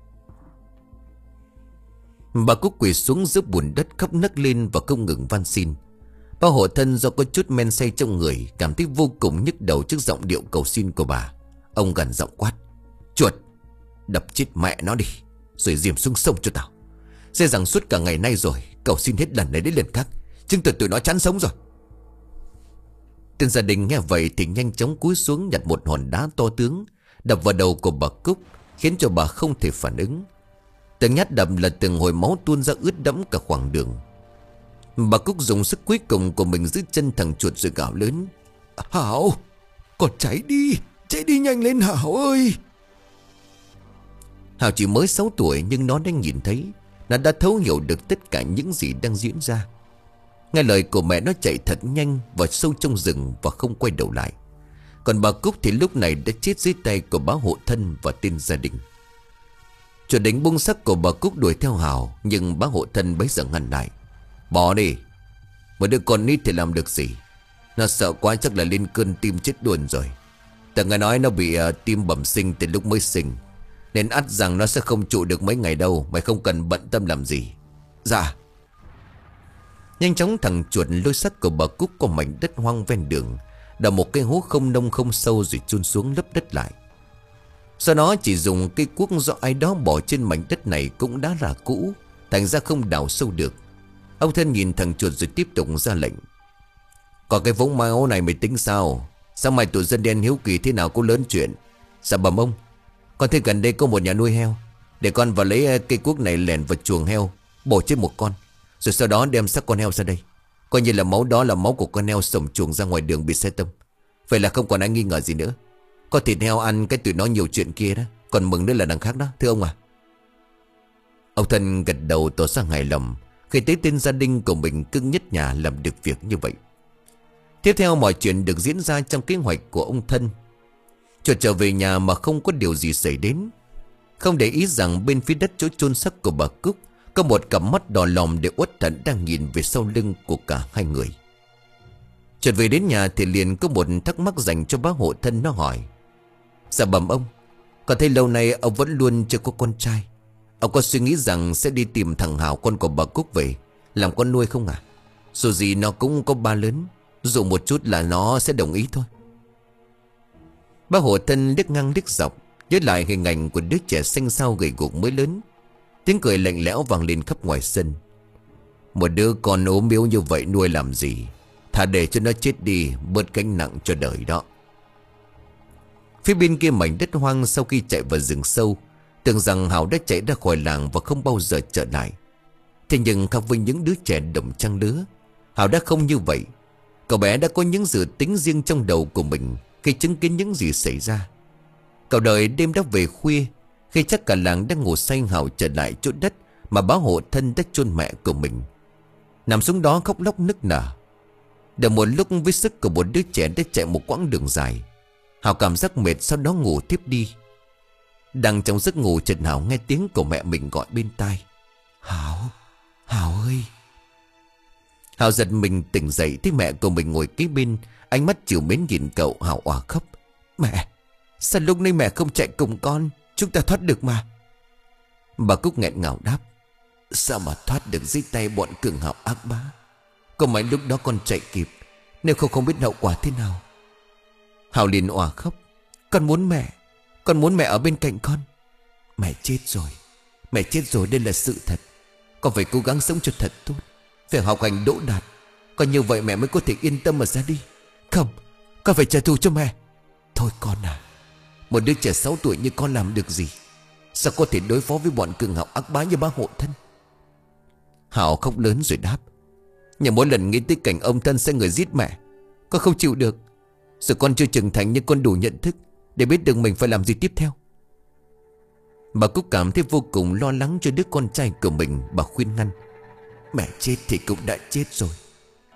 Bà Cúc quỳ xuống giữa bùn đất khóc nấc lên và không ngừng van xin. Bá hộ thân do có chút men say trong người, cảm thấy vô cùng nhức đầu trước giọng điệu cầu xin của bà. Ông gằn giọng quát: Chuột, đập chết mẹ nó đi, rồi diềm xuống sông cho tao. Sẽ rằng suốt cả ngày nay rồi, cầu xin hết lần này đến lần khác, chứng tỏ tụi nó chán sống rồi. Tên gia đình nghe vậy thì nhanh chóng cúi xuống nhặt một hòn đá to tướng, đập vào đầu của bà Cúc, khiến cho bà không thể phản ứng. Từng nhát đập là từng hồi máu tuôn ra ướt đẫm cả khoảng đường. Bà Cúc dùng sức cuối cùng của mình giữ chân thằng chuột rồi gào lớn: Hảo, con chạy đi, chạy đi nhanh lên Hảo ơi. Hảo chỉ mới sáu tuổi nhưng nó đã nhìn thấy, nó đã thấu hiểu được tất cả những gì đang diễn ra. Nghe lời của mẹ, nó chạy thật nhanh vào sâu trong rừng và không quay đầu lại. Còn bà Cúc thì lúc này đã chết dưới tay của bá hộ thân và tên gia đình. Chuột đánh bung sắc của bà Cúc đuổi theo Hảo, nhưng bá hộ thân bấy giờ ngăn lại: Bỏ đi, một đứa con nít thì làm được gì. Nó sợ quá chắc là lên cơn tim chết luôn rồi. Ta nghe nói nó bị uh, tim bẩm sinh từ lúc mới sinh, nên ắt rằng nó sẽ không trụ được mấy ngày đâu. Mày không cần bận tâm làm gì. Dạ. Nhanh chóng thằng chuột lôi xác của bà Cúc qua mảnh đất hoang ven đường, đào một cái hố không nông không sâu rồi chôn xuống lấp đất lại. Sau đó chỉ dùng cây cuốc do ai đó bỏ trên mảnh đất này cũng đã là cũ, thành ra không đào sâu được. Ông thân nhìn thằng chuột rồi tiếp tục ra lệnh: Còn cái vũng máu này mày tính sao? Sao mày tụi dân đen hiếu kỳ thế nào có lớn chuyện? Dạ bẩm ông, con thấy gần đây có một nhà nuôi heo, để con vào lấy cây cuốc này lèn vào chuồng heo, bổ chết một con, rồi sau đó đem xác con heo ra đây. Coi như là máu đó là máu của con heo sổng chuồng ra ngoài đường bị xe tông. Vậy là không còn ai nghi ngờ gì nữa. Có thịt heo ăn, cái tụi nó nhiều chuyện kia đó. Còn mừng nữa là đằng khác đó, thưa ông à. Ông thân gật đầu tỏ ra hài lòng khi thấy tên gia đình của mình cưng nhất nhà làm được việc như vậy. Tiếp theo mọi chuyện được diễn ra trong kế hoạch của ông thân. Chuột trở về nhà mà không có điều gì xảy đến, không để ý rằng bên phía đất chỗ chôn xác của bà Cúc có một cặp mắt đỏ lòm để uất thận đang nhìn về sau lưng của cả hai người. Chuột về đến nhà thì liền có một thắc mắc dành cho bá hộ thân. Nó hỏi: Dạ bẩm ông, con thấy lâu nay ông vẫn luôn chưa có con trai. Ông có suy nghĩ rằng sẽ đi tìm thằng Hảo, con của bà Cúc về làm con nuôi không à? Dù gì nó cũng có ba lớn, dù một chút là nó sẽ đồng ý thôi. Bá hộ thân liếc ngang liếc dọc, nhớ lại hình ảnh của đứa trẻ xanh xao gầy guộc mới lớn. Tiếng cười lạnh lẽo vang lên khắp ngoài sân: Một đứa con ốm yếu như vậy nuôi làm gì? Thà để cho nó chết đi, bớt gánh nặng cho đời đó. Phía bên kia mảnh đất hoang, sau khi chạy vào rừng sâu, tưởng rằng Hảo đã chạy ra khỏi làng và không bao giờ trở lại. Thế nhưng khác với những đứa trẻ đồng trang lứa, Hảo đã không như vậy. Cậu bé đã có những dự tính riêng trong đầu của mình khi chứng kiến những gì xảy ra. Cậu đợi đêm đã về khuya, khi chắc cả làng đang ngủ say, Hảo trở lại chỗ đất mà bá hộ thân đã chôn mẹ của mình, nằm xuống đó khóc lóc nức nở. Được một lúc với sức của một đứa trẻ đã chạy một quãng đường dài, Hảo cảm giác mệt, sau đó ngủ tiếp đi. Đang trong giấc ngủ, chợt Hảo nghe tiếng của mẹ mình gọi bên tai: Hảo, Hảo ơi. Hảo giật mình tỉnh dậy, thấy mẹ của mình ngồi kế bên, ánh mắt trìu mến nhìn cậu. Hảo òa khóc: Mẹ, sao lúc này mẹ không chạy cùng con? Chúng ta thoát được mà. Bà Cúc nghẹn ngào đáp: Sao mà thoát được dưới tay bọn cường hào ác bá? Có mấy lúc đó con chạy kịp, nếu không không biết hậu quả thế nào. Hảo liền òa khóc: Con muốn mẹ, con muốn mẹ ở bên cạnh con. Mẹ chết rồi, mẹ chết rồi, đây là sự thật. Con phải cố gắng sống cho thật tốt, phải học hành đỗ đạt, còn như vậy mẹ mới có thể yên tâm mà ra đi. Không, con phải trả thù cho mẹ. Thôi con à, một đứa trẻ sáu tuổi như con làm được gì? Sao có thể đối phó với bọn cường hào ác bá như bá hộ thân? Hảo khóc lớn rồi đáp: Nhưng mỗi lần nghĩ tới cảnh ông thân sẽ người giết mẹ, con không chịu được. Rồi con chưa trưởng thành nhưng con đủ nhận thức để biết được mình phải làm gì tiếp theo. Bà Cúc cảm thấy vô cùng lo lắng cho đứa con trai của mình. Bà khuyên ngăn: Mẹ chết thì cũng đã chết rồi,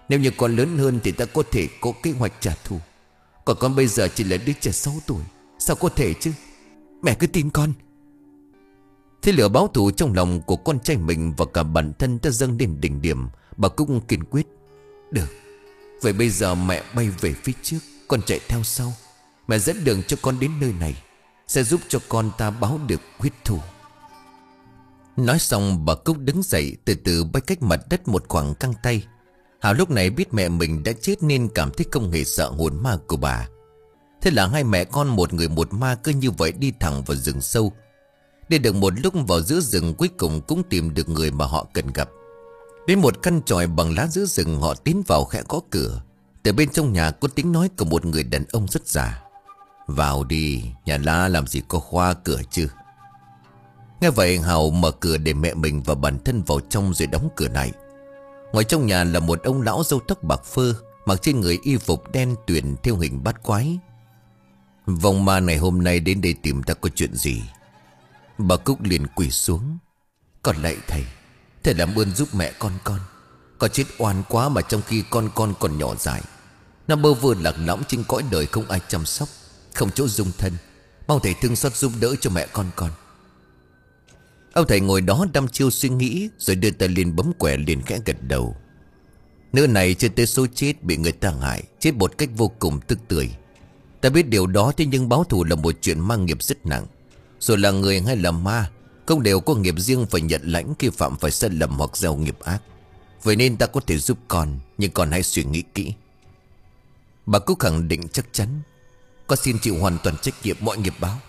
Nếu như con lớn hơn thì ta có thể có kế hoạch trả thù. Còn con bây giờ chỉ là đứa trẻ sáu tuổi, sao có thể chứ? Mẹ cứ tin con. Thế lửa báo thù trong lòng của con trai mình và cả bản thân đã dâng đến đỉnh điểm. Bà Cúc kiên quyết. Được, vậy bây giờ mẹ bay về phía trước, con chạy theo sau. Mẹ dẫn đường cho con đến nơi này, sẽ giúp cho con ta báo được huyết thù. Nói xong bà Cúc đứng dậy, từ từ bay cách mặt đất một khoảng căng tay. Hảo lúc này biết mẹ mình đã chết nên cảm thấy không hề sợ hồn ma của bà. Thế là hai mẹ con một người một ma cứ như vậy đi thẳng vào rừng sâu. Đi được một lúc vào giữa rừng, cuối cùng cũng tìm được người mà họ cần gặp. Đến một căn chòi bằng lá giữa rừng, họ tiến vào khẽ gõ cửa. Từ bên trong nhà có tiếng nói của một người đàn ông rất già. Vào đi, nhà lá làm gì có khóa cửa chứ? Nghe vậy Hào mở cửa để mẹ mình và bản thân vào trong rồi đóng cửa lại. Ngoài trong nhà là một ông lão râu tóc bạc phơ, mặc trên người y phục đen tuyền theo hình bát quái. Vong ma này hôm nay đến đây tìm ta có chuyện gì? Bà Cúc liền quỳ xuống. Con lạy thầy, thầy làm ơn giúp mẹ con con. Con chết oan quá mà trong khi con con còn nhỏ dại. Nó bơ vơ lạc lõng trên cõi đời, không ai chăm sóc, không chỗ dung thân. Mong thầy thương xót giúp đỡ cho mẹ con con. Ông thầy ngồi đó đăm chiêu suy nghĩ, rồi đưa tay lên bấm quẻ, liền khẽ gật đầu. Nữ này chưa tới số chết, bị người ta hại, chết một cách vô cùng tức tưởi. Ta biết điều đó, thế nhưng báo thù là một chuyện mang nghiệp rất nặng. Rồi là người hay là ma, không đều có nghiệp riêng phải nhận lãnh khi phạm phải sai lầm hoặc gieo nghiệp ác. Vậy nên ta có thể giúp con, nhưng con hãy suy nghĩ kỹ. Bà Cúc khẳng định chắc chắn. Con xin chịu hoàn toàn trách nhiệm mọi nghiệp báo.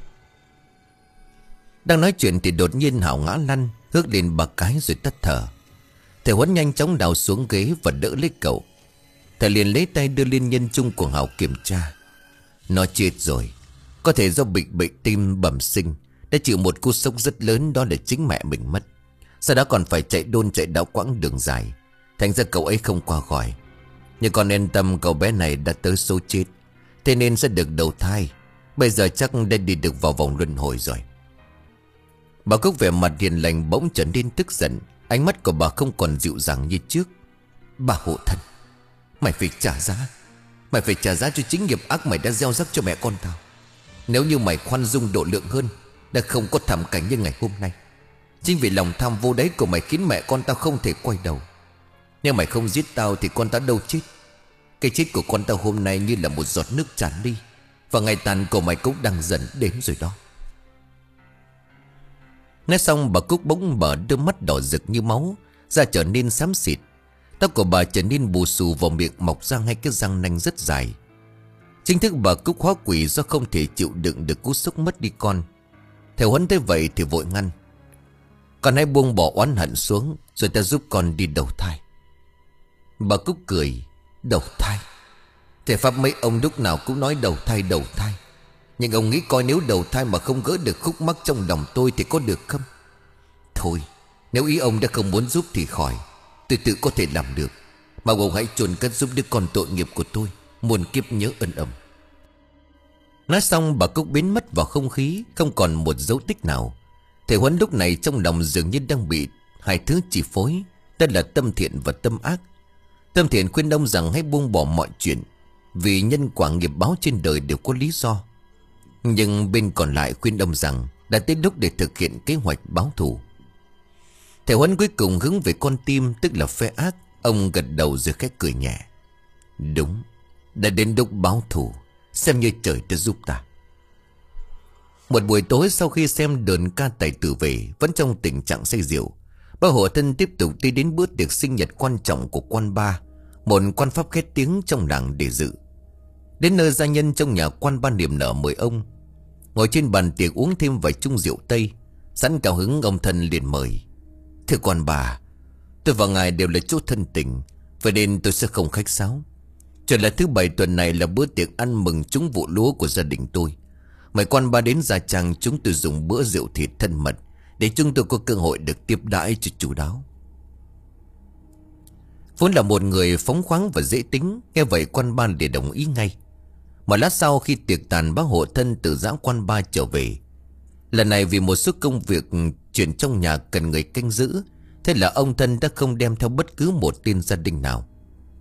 Đang nói chuyện thì đột nhiên Hảo ngã lăn, hước lên ba cái rồi tắt thở. Thầy Huấn nhanh chóng đào xuống ghế và đỡ lấy cậu. Thầy liền lấy tay đưa lên nhân trung của Hảo kiểm tra. Nó chết rồi. Có thể do bị bệnh tim bẩm sinh, đã chịu một cú sốc rất lớn, đó là chính mẹ mình mất. Sau đó còn phải chạy đôn chạy đáo quãng đường dài, thành ra cậu ấy không qua khỏi. Nhưng con yên tâm, cậu bé này đã tới số chết, thế nên sẽ được đầu thai. Bây giờ chắc đã đi được vào vòng luân hồi rồi. Bà Cúc vẻ mặt hiền lành bỗng trở nên tức giận. Ánh mắt của bà không còn dịu dàng như trước. Bà hộ thân, mày phải trả giá. Mày phải trả giá cho chính nghiệp ác mày đã gieo rắc cho mẹ con tao. Nếu như mày khoan dung độ lượng hơn, đã không có thảm cảnh như ngày hôm nay. Chính vì lòng tham vô đáy của mày khiến mẹ con tao không thể quay đầu. Nếu mày không giết tao thì con tao đâu chết. Cái chết của con tao hôm nay như là một giọt nước tràn ly, và ngày tàn của mày cũng đang dần đến rồi đó. Nói xong bà Cúc bỗng mở đôi mắt đỏ rực như máu, da trở nên xám xịt. Tóc của bà trở nên bù xù, vào miệng mọc ra hai cái răng nanh rất dài. Chính thức bà Cúc hóa quỷ do không thể chịu đựng được cú sốc mất đi con. Thầy Huấn thấy vậy thì vội ngăn. Con hãy buông bỏ oán hận xuống, rồi ta giúp con đi đầu thai. Bà Cúc cười. Đầu thai? Thầy Pháp mấy ông lúc nào cũng nói đầu thai đầu thai. Nhưng ông nghĩ coi nếu đầu thai mà không gỡ được khúc mắc trong lòng tôi thì có được không? Thôi, nếu ý ông đã không muốn giúp thì khỏi, tôi tự có thể làm được. Mà ông hãy chôn cất giúp đứa con tội nghiệp của tôi, muôn kiếp nhớ ân ầm. Nói xong bà Cúc biến mất vào không khí, không còn một dấu tích nào. Thầy Huấn lúc này trong lòng dường như đang bị hai thứ chi phối, đó là tâm thiện và tâm ác. Tâm thiện khuyên ông rằng hãy buông bỏ mọi chuyện, vì nhân quả nghiệp báo trên đời đều có lý do. Nhưng bên còn lại khuyên ông rằng đã tới lúc để thực hiện kế hoạch báo thù. Thầy Huấn cuối cùng hướng về con tim, tức là phe ác. Ông gật đầu rồi khẽ cười nhẹ. Đúng, đã đến lúc báo thù, xem như trời đã giúp ta. Một buổi tối sau khi xem đờn ca tài tử về, vẫn trong tình trạng say rượu, bà Hộ Thân tiếp tục đi đến bữa tiệc sinh nhật quan trọng của quan ba, một quan pháp khét tiếng trong làng để dự. Đến nơi gia nhân trong nhà quan ba niềm nở mời ông. Ngồi trên bàn tiệc uống thêm vài chung rượu Tây, sẵn cao hứng ông Thân liền mời. Thưa quan bà, tôi và ngài đều là chỗ thân tình, vậy nên tôi sẽ không khách sáo. Chuyện là thứ bảy tuần này là bữa tiệc ăn mừng trúng vụ lúa của gia đình tôi. Mời quan ba đến Gia Trang, chúng tôi dùng bữa rượu thịt thân mật để chúng tôi có cơ hội được tiếp đãi cho chu đáo. Vốn là một người phóng khoáng và dễ tính, nghe vậy quan ba để đồng ý ngay. Một lát sau khi tiệc tàn, bác Hộ Thân từ dã quan ba trở về. Lần này vì một số công việc chuyện trong nhà cần người canh giữ, thế là ông Thân đã không đem theo bất cứ một tên gia đình nào.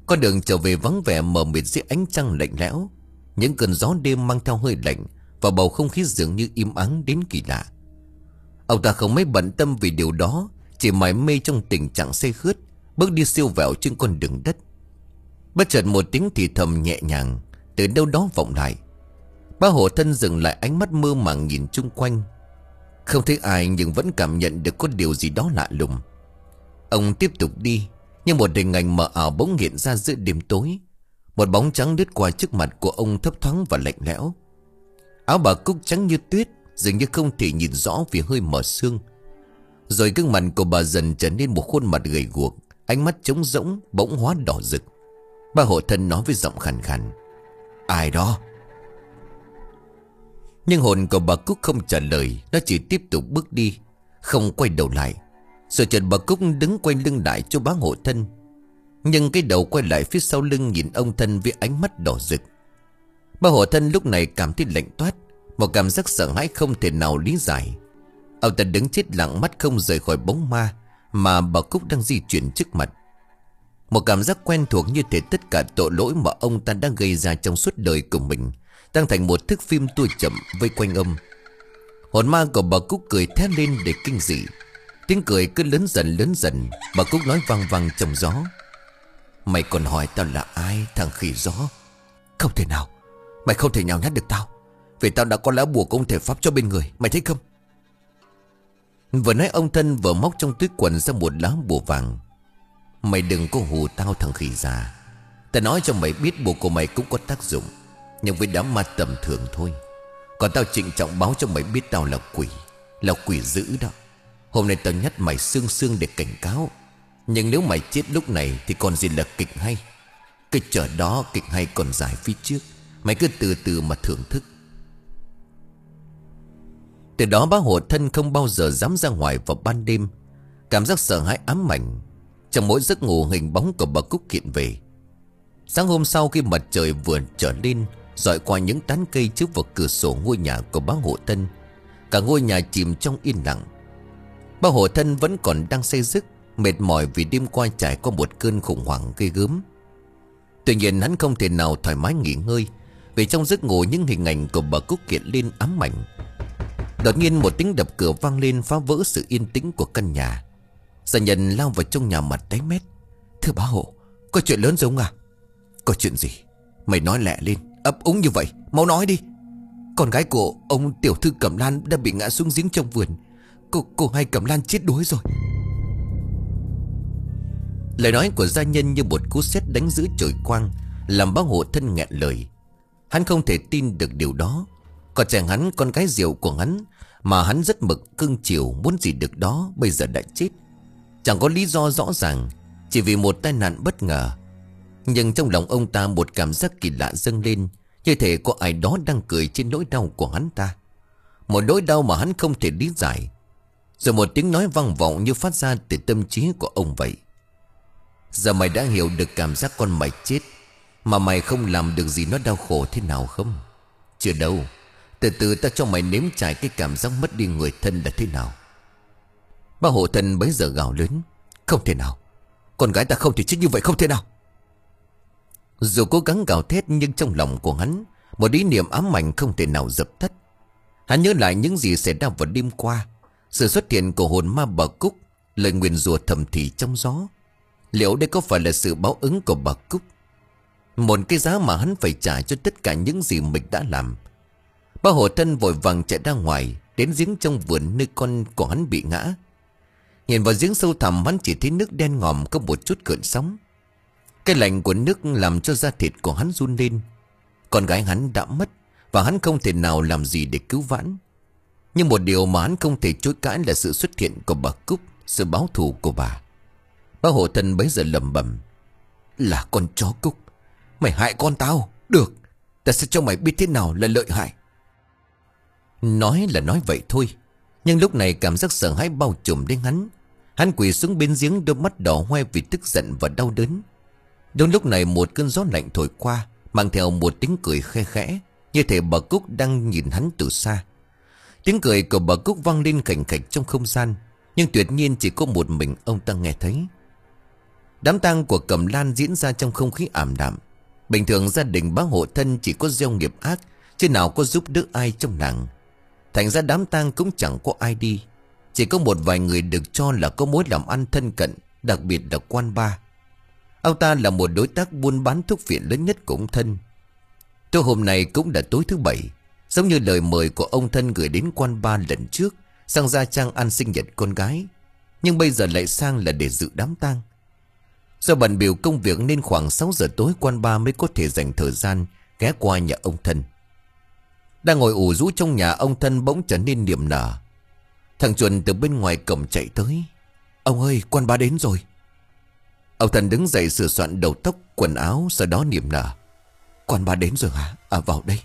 Con đường trở về vắng vẻ mờ mịt dưới ánh trăng lạnh lẽo. Những cơn gió đêm mang theo hơi lạnh, và bầu không khí dường như im ắng đến kỳ lạ. Ông ta không mấy bận tâm vì điều đó, chỉ mải mê trong tình trạng say khướt, bước đi siêu vẹo trên con đường đất. Bất chợt một tiếng thì thầm nhẹ nhàng từ đâu đó vọng lại. Bác hộ thân dừng lại, ánh mắt mơ màng nhìn chung quanh. Không thấy ai nhưng vẫn cảm nhận được có điều gì đó lạ lùng. Ông tiếp tục đi, nhưng một hình ảnh mờ ảo bỗng hiện ra giữa đêm tối. Một bóng trắng lướt qua trước mặt của ông, thấp thoáng và lạnh lẽo. Áo bà Cúc trắng như tuyết, dường như không thể nhìn rõ vì hơi mờ sương. Rồi gương mặt của bà dần trở nên một khuôn mặt gầy guộc, ánh mắt trống rỗng bỗng hóa đỏ rực. Bà hộ thân nói với giọng khàn khàn: "Ai đó?" Nhưng hồn của bà Cúc không trả lời, nó chỉ tiếp tục bước đi, không quay đầu lại. Rồi chợt bà Cúc đứng quay lưng lại cho bác hộ thân, nhưng cái đầu quay lại phía sau lưng nhìn ông thân với ánh mắt đỏ rực. Bác hộ thân lúc này cảm thấy lạnh toát, một cảm giác sợ hãi không thể nào lý giải. Ông ta đứng chết lặng, mắt không rời khỏi bóng ma mà bà Cúc đang di chuyển trước mặt. Một cảm giác quen thuộc, như thể tất cả tội lỗi mà ông ta đã gây ra trong suốt đời của mình đang thành một thước phim tua chậm vây quanh ông. Hồn ma của bà Cúc cười thét lên để kinh dị. Tiếng cười cứ lớn dần lớn dần. Bà Cúc nói vang vang trong gió: "Mày còn hỏi tao là ai, thằng khỉ gió? Không thể nào, mày không thể nhào nhát được tao, vì tao đã có lá bùa công thể pháp cho bên người, mày thấy không?" Vừa nói ông thân vừa móc trong túi quần ra một lá bùa vàng. "Mày đừng có hù tao thằng khỉ già. Tao nói cho mày biết bùa của mày cũng có tác dụng, nhưng với đám ma tầm thường thôi. Còn tao trịnh trọng báo cho mày biết tao là quỷ, là quỷ dữ đó. Hôm nay tao nhắc mày xương xương để cảnh cáo, nhưng nếu mày chết lúc này thì còn gì là kịch hay. Cái chợ đó kịch hay còn dài phía trước, mày cứ từ từ mà thưởng thức." Từ đó bác hộ thân không bao giờ dám ra ngoài vào ban đêm. Cảm giác sợ hãi ám ảnh. Trong mỗi giấc ngủ, hình bóng của bà Cúc hiện về. Sáng hôm sau, khi mặt trời vừa trở lên, rọi qua những tán cây trước vào cửa sổ ngôi nhà của bác hộ thân, cả ngôi nhà chìm trong yên lặng. Bác hộ thân vẫn còn đang say giấc, mệt mỏi vì đêm qua trải qua một cơn khủng hoảng ghê gớm. Tuy nhiên hắn không thể nào thoải mái nghỉ ngơi, vì trong giấc ngủ những hình ảnh của bà Cúc hiện lên ám ảnh. Đột nhiên một tiếng đập cửa vang lên, phá vỡ sự yên tĩnh của căn nhà. Gia nhân lao vào trong nhà mặt tái mét: "Thưa bá hộ, có chuyện lớn rồi ông à?" "Có chuyện gì? Mày nói lẹ lên, ấp úng như vậy, mau nói đi." "Con gái của ông tiểu thư Cẩm Lan đã bị ngã xuống giếng trong vườn. Cô, cô hai Cẩm Lan chết đuối rồi." Lời nói của gia nhân như một cú sét đánh giữa trời quang, làm bác hộ thân nghẹn lời. Hắn không thể tin được điều đó. Còn chàng hắn, con gái rượu của hắn mà hắn rất mực cưng chiều, muốn gì được đó, bây giờ đã chết. Chẳng có lý do rõ ràng, chỉ vì một tai nạn bất ngờ. Nhưng trong lòng ông ta một cảm giác kỳ lạ dâng lên, như thể có ai đó đang cười trên nỗi đau của hắn ta. Một nỗi đau mà hắn không thể lý giải. Rồi một tiếng nói vang vọng như phát ra từ tâm trí của ông vậy: "Giờ mày đã hiểu được cảm giác con mày chết mà mày không làm được gì nó đau khổ thế nào không? Chưa đâu. Từ từ ta cho mày nếm trải cái cảm giác mất đi người thân là thế nào." Bà hộ thân bấy giờ gào lớn: "Không thể nào, con gái ta không thể chết như vậy, không thể nào." Dù cố gắng gào thét, nhưng trong lòng của hắn một ý niệm ám ảnh không thể nào dập tắt. Hắn nhớ lại những gì xảy ra vào đêm qua, sự xuất hiện của hồn ma bà Cúc, lời nguyền rủa thầm thì trong gió. Liệu đây có phải là sự báo ứng của bà Cúc, một cái giá mà hắn phải trả cho tất cả những gì mình đã làm? Bác hộ thân vội vàng chạy ra ngoài, đến giếng trong vườn nơi con của hắn bị ngã. Nhìn vào giếng sâu thẳm, hắn chỉ thấy nước đen ngòm có một chút gợn sóng. Cái lạnh của nước làm cho da thịt của hắn run lên. Con gái hắn đã mất, và hắn không thể nào làm gì để cứu vãn. Nhưng một điều mà hắn không thể chối cãi là sự xuất hiện của bà Cúc, sự báo thù của bà. Bác hộ thân bấy giờ lẩm bẩm: "Là con chó Cúc, mày hại con tao. Được, ta sẽ cho mày biết thế nào là lợi hại." Nói là nói vậy thôi, nhưng lúc này cảm giác sợ hãi bao trùm đến hắn. Hắn quỳ xuống bên giếng, đôi mắt đỏ hoe vì tức giận và đau đớn. Đúng lúc này một cơn gió lạnh thổi qua, mang theo một tiếng cười khe khẽ, như thể bà Cúc đang nhìn hắn từ xa. Tiếng cười của bà Cúc vang lên khành khạch trong không gian, nhưng tuyệt nhiên chỉ có một mình ông ta nghe thấy. Đám tang của Cẩm Lan diễn ra trong không khí ảm đạm. Bình thường gia đình bá hộ thân chỉ có gieo nghiệp ác, chứ nào có giúp đỡ ai trong làng. Thành ra đám tang cũng chẳng có ai đi. Chỉ có một vài người được cho là có mối làm ăn thân cận, đặc biệt là Quan Ba. Ông ta là một đối tác buôn bán thuốc viện lớn nhất của ông Thân. Tối hôm nay cũng là tối thứ bảy, giống như lời mời của ông Thân gửi đến Quan Ba lần trước, sang Gia Trang ăn sinh nhật con gái. Nhưng bây giờ lại sang là để dự đám tang. Do bận bịu công việc nên khoảng sáu giờ tối Quan Ba mới có thể dành thời gian ghé qua nhà ông Thân. Đang ngồi ủ rũ trong nhà, ông Thân bỗng trở nên niềm nở. Thằng Chuẩn từ bên ngoài cổng chạy tới. Ông ơi, Quan Ba đến rồi. Ông Thân đứng dậy sửa soạn đầu tóc quần áo, sau đó niềm nở. Quan Ba đến rồi hả? À, vào đây.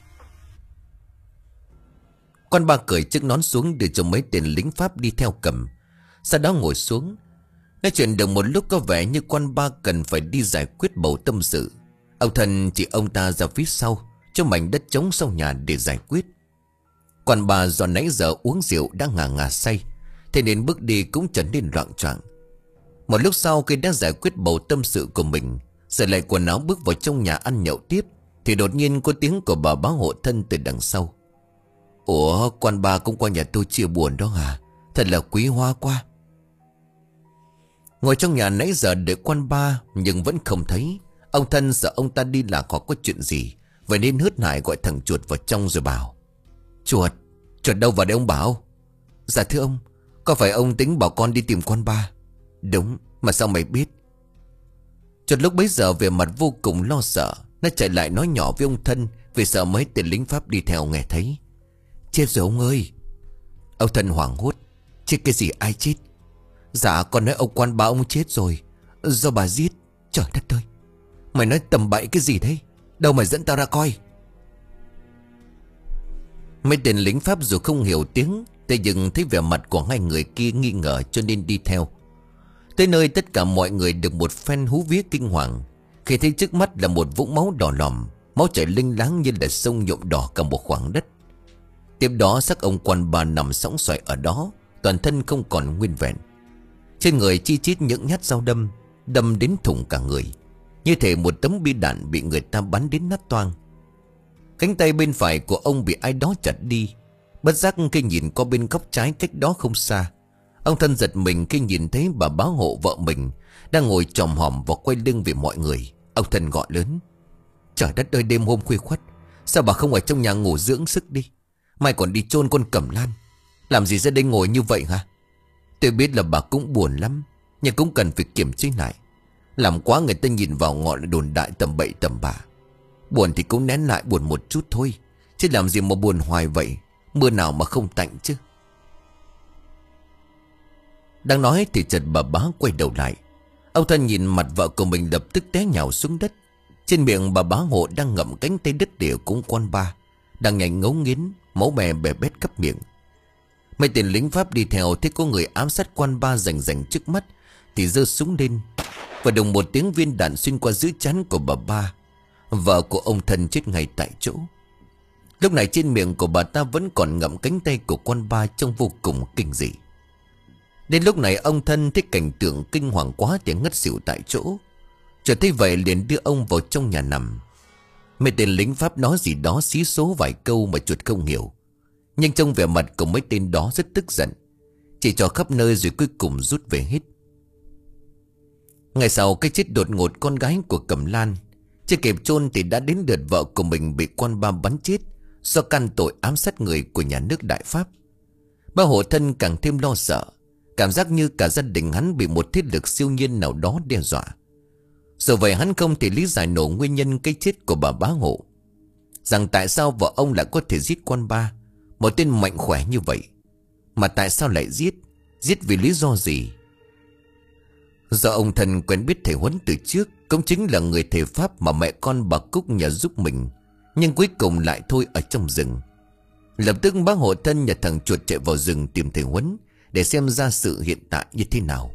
Quan Ba cởi chiếc nón xuống để cho mấy tên lính Pháp đi theo cầm. Sau đó ngồi xuống. Nói chuyện được một lúc có vẻ như Quan Ba cần phải đi giải quyết bầu tâm sự. Ông Thân chỉ ông ta ra phía sau, cho mảnh đất trống sau nhà để giải quyết. Quan Ba do nãy giờ uống rượu đã ngà ngà say, thế nên bước đi cũng trở nên loạng choạng. Một lúc sau khi đã giải quyết bầu tâm sự của mình, rồi lại quần áo bước vào trong nhà ăn nhậu tiếp, thì đột nhiên có tiếng của bà bá hộ thân từ đằng sau. Ủa, Quan Ba cũng qua nhà tôi chia buồn đó hả? Thật là quý hoa quá. Ngồi trong nhà nãy giờ đợi Quan Ba nhưng vẫn không thấy. Ông Thân sợ ông ta đi lạc hoặc có chuyện gì, vậy nên hớt hải gọi thằng Chuột vào trong rồi bảo. Chuột, Chuột đâu vào đây ông Bảo? Dạ thưa ông, có phải ông tính bảo con đi tìm Quan Ba? Đúng, mà sao mày biết? Chuột lúc bấy giờ về mặt vô cùng lo sợ. Nó chạy lại nói nhỏ với ông Thân, vì sợ mấy tên lính Pháp đi theo nghe thấy. Chết rồi ông ơi. Ông Thân hoảng hốt. Chết cái gì, ai chết? Dạ con nói ông Quan Ba ông chết rồi, do bà giết. Trời đất ơi, mày nói tầm bậy cái gì đấy? Đâu mày dẫn tao ra coi. Mấy tên lính Pháp dù không hiểu tiếng, thế nhưng thấy vẻ mặt của hai người kia nghi ngờ cho nên đi theo. Tới nơi tất cả mọi người được một phen hú vía kinh hoàng khi thấy trước mắt là một vũng máu đỏ lòm, máu chảy linh láng như là sông nhuộm đỏ cả một khoảng đất. Tiếp đó xác ông Quan Ba nằm sõng xoài ở đó, toàn thân không còn nguyên vẹn. Trên người chi chít những nhát dao đâm, đâm đến thủng cả người, như thể một tấm bi đạn bị người ta bắn đến nát toang. Cánh tay bên phải của ông bị ai đó chặt đi. Bất giác khi nhìn qua bên góc trái cách đó không xa, ông Thân giật mình khi nhìn thấy bà bá hộ vợ mình đang ngồi chòm hòm và quay lưng về mọi người. Ông Thân gọi lớn. Trời đất ơi, đêm hôm khuya khoắt, sao bà không ở trong nhà ngủ dưỡng sức đi? Mai còn đi chôn con Cẩm Lan, làm gì ra đây ngồi như vậy hả? Tôi biết là bà cũng buồn lắm, nhưng cũng cần phải kiểm chế lại. Làm quá người ta nhìn vào ngọn đồn đại tầm bậy tầm bạ. Buồn thì cũng nén lại buồn một chút thôi, chứ làm gì mà buồn hoài vậy? Mưa nào mà không tạnh chứ. Đang nói thì chợt bà bá quay đầu lại. Ông Thân nhìn mặt vợ của mình lập tức té nhào xuống đất. Trên miệng bà bá hộ đang ngậm cánh tay đứt đỉa cũng Quan Ba, đang nhanh ngấu nghiến, máu bè bè bét khắp miệng. Mấy tên lính Pháp đi theo thấy có người ám sát Quan Ba rành rành trước mắt thì giơ súng lên, và đùng một tiếng viên đạn xuyên qua giữa trán của bà ba. Vợ của ông Thân chết ngay tại chỗ. Lúc này trên miệng của bà ta vẫn còn ngậm cánh tay của Quan Ba trông vô cùng kinh dị. Đến lúc này ông Thân thấy cảnh tượng kinh hoàng quá thì ngất xỉu tại chỗ. Chợt thấy vậy liền đưa ông vào trong nhà nằm. Mấy tên lính Pháp nói gì đó xí số vài câu mà Chuột không hiểu, nhưng trong vẻ mặt của mấy tên đó rất tức giận, chỉ trò khắp nơi rồi cuối cùng rút về hết. Ngày sau cái chết đột ngột con gái của Cẩm Lan, chưa kịp chôn thì đã đến lượt vợ của mình bị Quan Ba bắn chết do can tội ám sát người của nhà nước Đại Pháp. Ba hộ Thân càng thêm lo sợ, cảm giác như cả gia đình hắn bị một thế lực siêu nhiên nào đó đe dọa. Dù vậy hắn không thể lý giải nổi nguyên nhân cái chết của bà bá hộ, rằng tại sao vợ ông lại có thể giết Quan Ba, một tên mạnh khỏe như vậy. Mà tại sao lại giết? Giết vì lý do gì? Do ông Thân quen biết thầy Huấn từ trước, cũng chính là người thầy Pháp mà mẹ con bà Cúc nhờ giúp mình, nhưng cuối cùng lại thôi ở trong rừng. Lập tức bác hộ Thân nhà thằng Chuột chạy vào rừng tìm thầy Huấn để xem ra sự hiện tại như thế nào.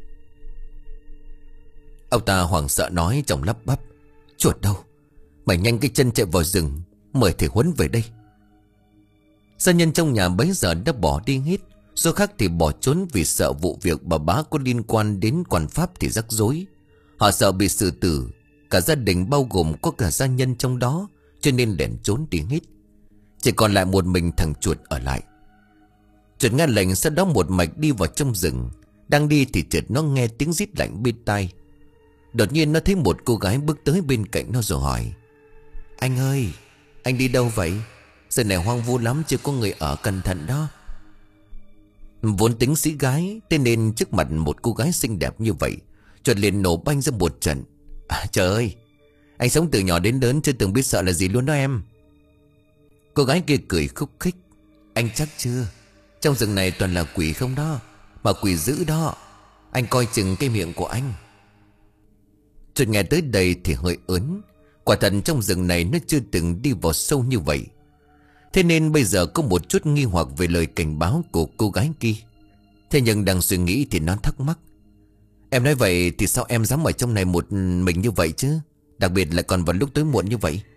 Ông ta hoảng sợ nói trong lắp bắp. Chuột đâu? Mày nhanh cái chân chạy vào rừng, mời thầy Huấn về đây. Gia nhân trong nhà bấy giờ đã bỏ đi hết. Số khác thì bỏ trốn vì sợ vụ việc bà bá có liên quan đến quan Pháp thì rắc rối. Họ sợ bị xử tử. Cả gia đình bao gồm có cả gia nhân trong đó, cho nên lẻn trốn đi hết. Chỉ còn lại một mình thằng chuột ở lại. Chuột nghe lệnh sau đó một mạch đi vào trong rừng. Đang đi thì chợt nó nghe tiếng rít lạnh bên tai. Đột nhiên nó thấy một cô gái bước tới bên cạnh nó rồi hỏi: Anh ơi, anh đi đâu vậy? Giờ này hoang vu lắm, chưa có người ở, cẩn thận đó. Vốn tính sĩ gái, thế nên trước mặt một cô gái xinh đẹp như vậy, chuột liền nổ banh ra một trận. À, trời ơi, anh sống từ nhỏ đến lớn chưa từng biết sợ là gì luôn đó em. Cô gái kia cười khúc khích: Anh chắc chưa? Trong rừng này toàn là quỷ không đó, mà quỷ dữ đó. Anh coi chừng cái miệng của anh. Chuột nghe tới đây thì hơi ớn. Quả thật trong rừng này nó chưa từng đi vào sâu như vậy. Thế nên bây giờ có một chút nghi hoặc về lời cảnh báo của cô gái kia. Thế nhưng đang suy nghĩ thì nó thắc mắc: Em nói vậy thì sao em dám ở trong này một mình như vậy chứ? Đặc biệt lại còn vào lúc tối muộn như vậy.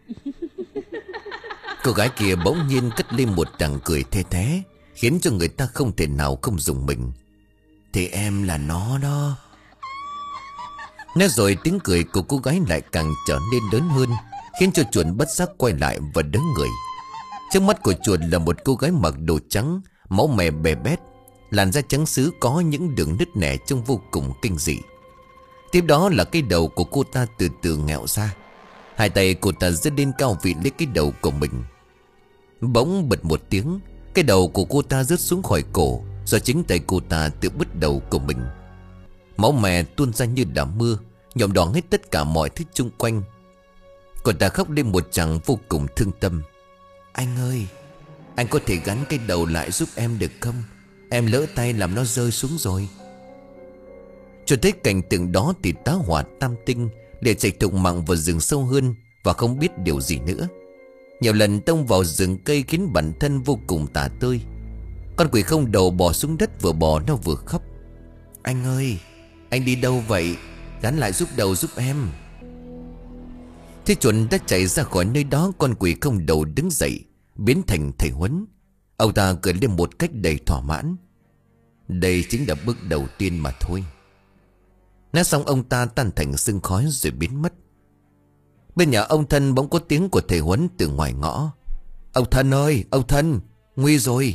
Cô gái kia bỗng nhiên cất lên một tràng cười thê thé, khiến cho người ta không thể nào không dùng mình. Thì em là nó đó. Nói rồi tiếng cười của cô gái lại càng trở nên lớn hơn, khiến cho chuột bất giác quay lại và đứng người. Trước mắt của chuột là một cô gái mặc đồ trắng, máu mè bè bét, làn da trắng sứ có những đường nứt nẻ trông vô cùng kinh dị. Tiếp đó là cái đầu của cô ta từ từ ngẹo ra. Hai tay cô ta giơ lên cao vị lấy cái đầu của mình. Bỗng bật một tiếng, cái đầu của cô ta rớt xuống khỏi cổ, do chính tay cô ta tự bứt đầu của mình. Máu mè tuôn ra như đám mưa, nhuộm đỏ hết tất cả mọi thứ xung quanh. Cô ta khóc lên một tràng vô cùng thương tâm. Anh ơi, anh có thể gắn cái đầu lại giúp em được không? Em lỡ tay làm nó rơi xuống rồi. Cho thấy cảnh tượng đó thì tá hỏa tam tinh để chạy thục mạng vào rừng sâu hơn, và không biết điều gì nữa. Nhiều lần tông vào rừng cây khiến bản thân vô cùng tả tơi. Con quỷ không đầu bò xuống đất, vừa bò nó vừa khóc. Anh ơi, anh đi đâu vậy? Gắn lại giúp đầu giúp em. Thế chuột đã chạy ra khỏi nơi đó. Con quỷ không đầu đứng dậy, biến thành thầy Huấn. Ông ta cười lên một cách đầy thỏa mãn. Đây chính là bước đầu tiên mà thôi. Nói xong ông ta tan thành sương khói rồi biến mất. Bên nhà ông Thân bỗng có tiếng của thầy Huấn từ ngoài ngõ. Ông Thân ơi, ông Thân, nguy rồi.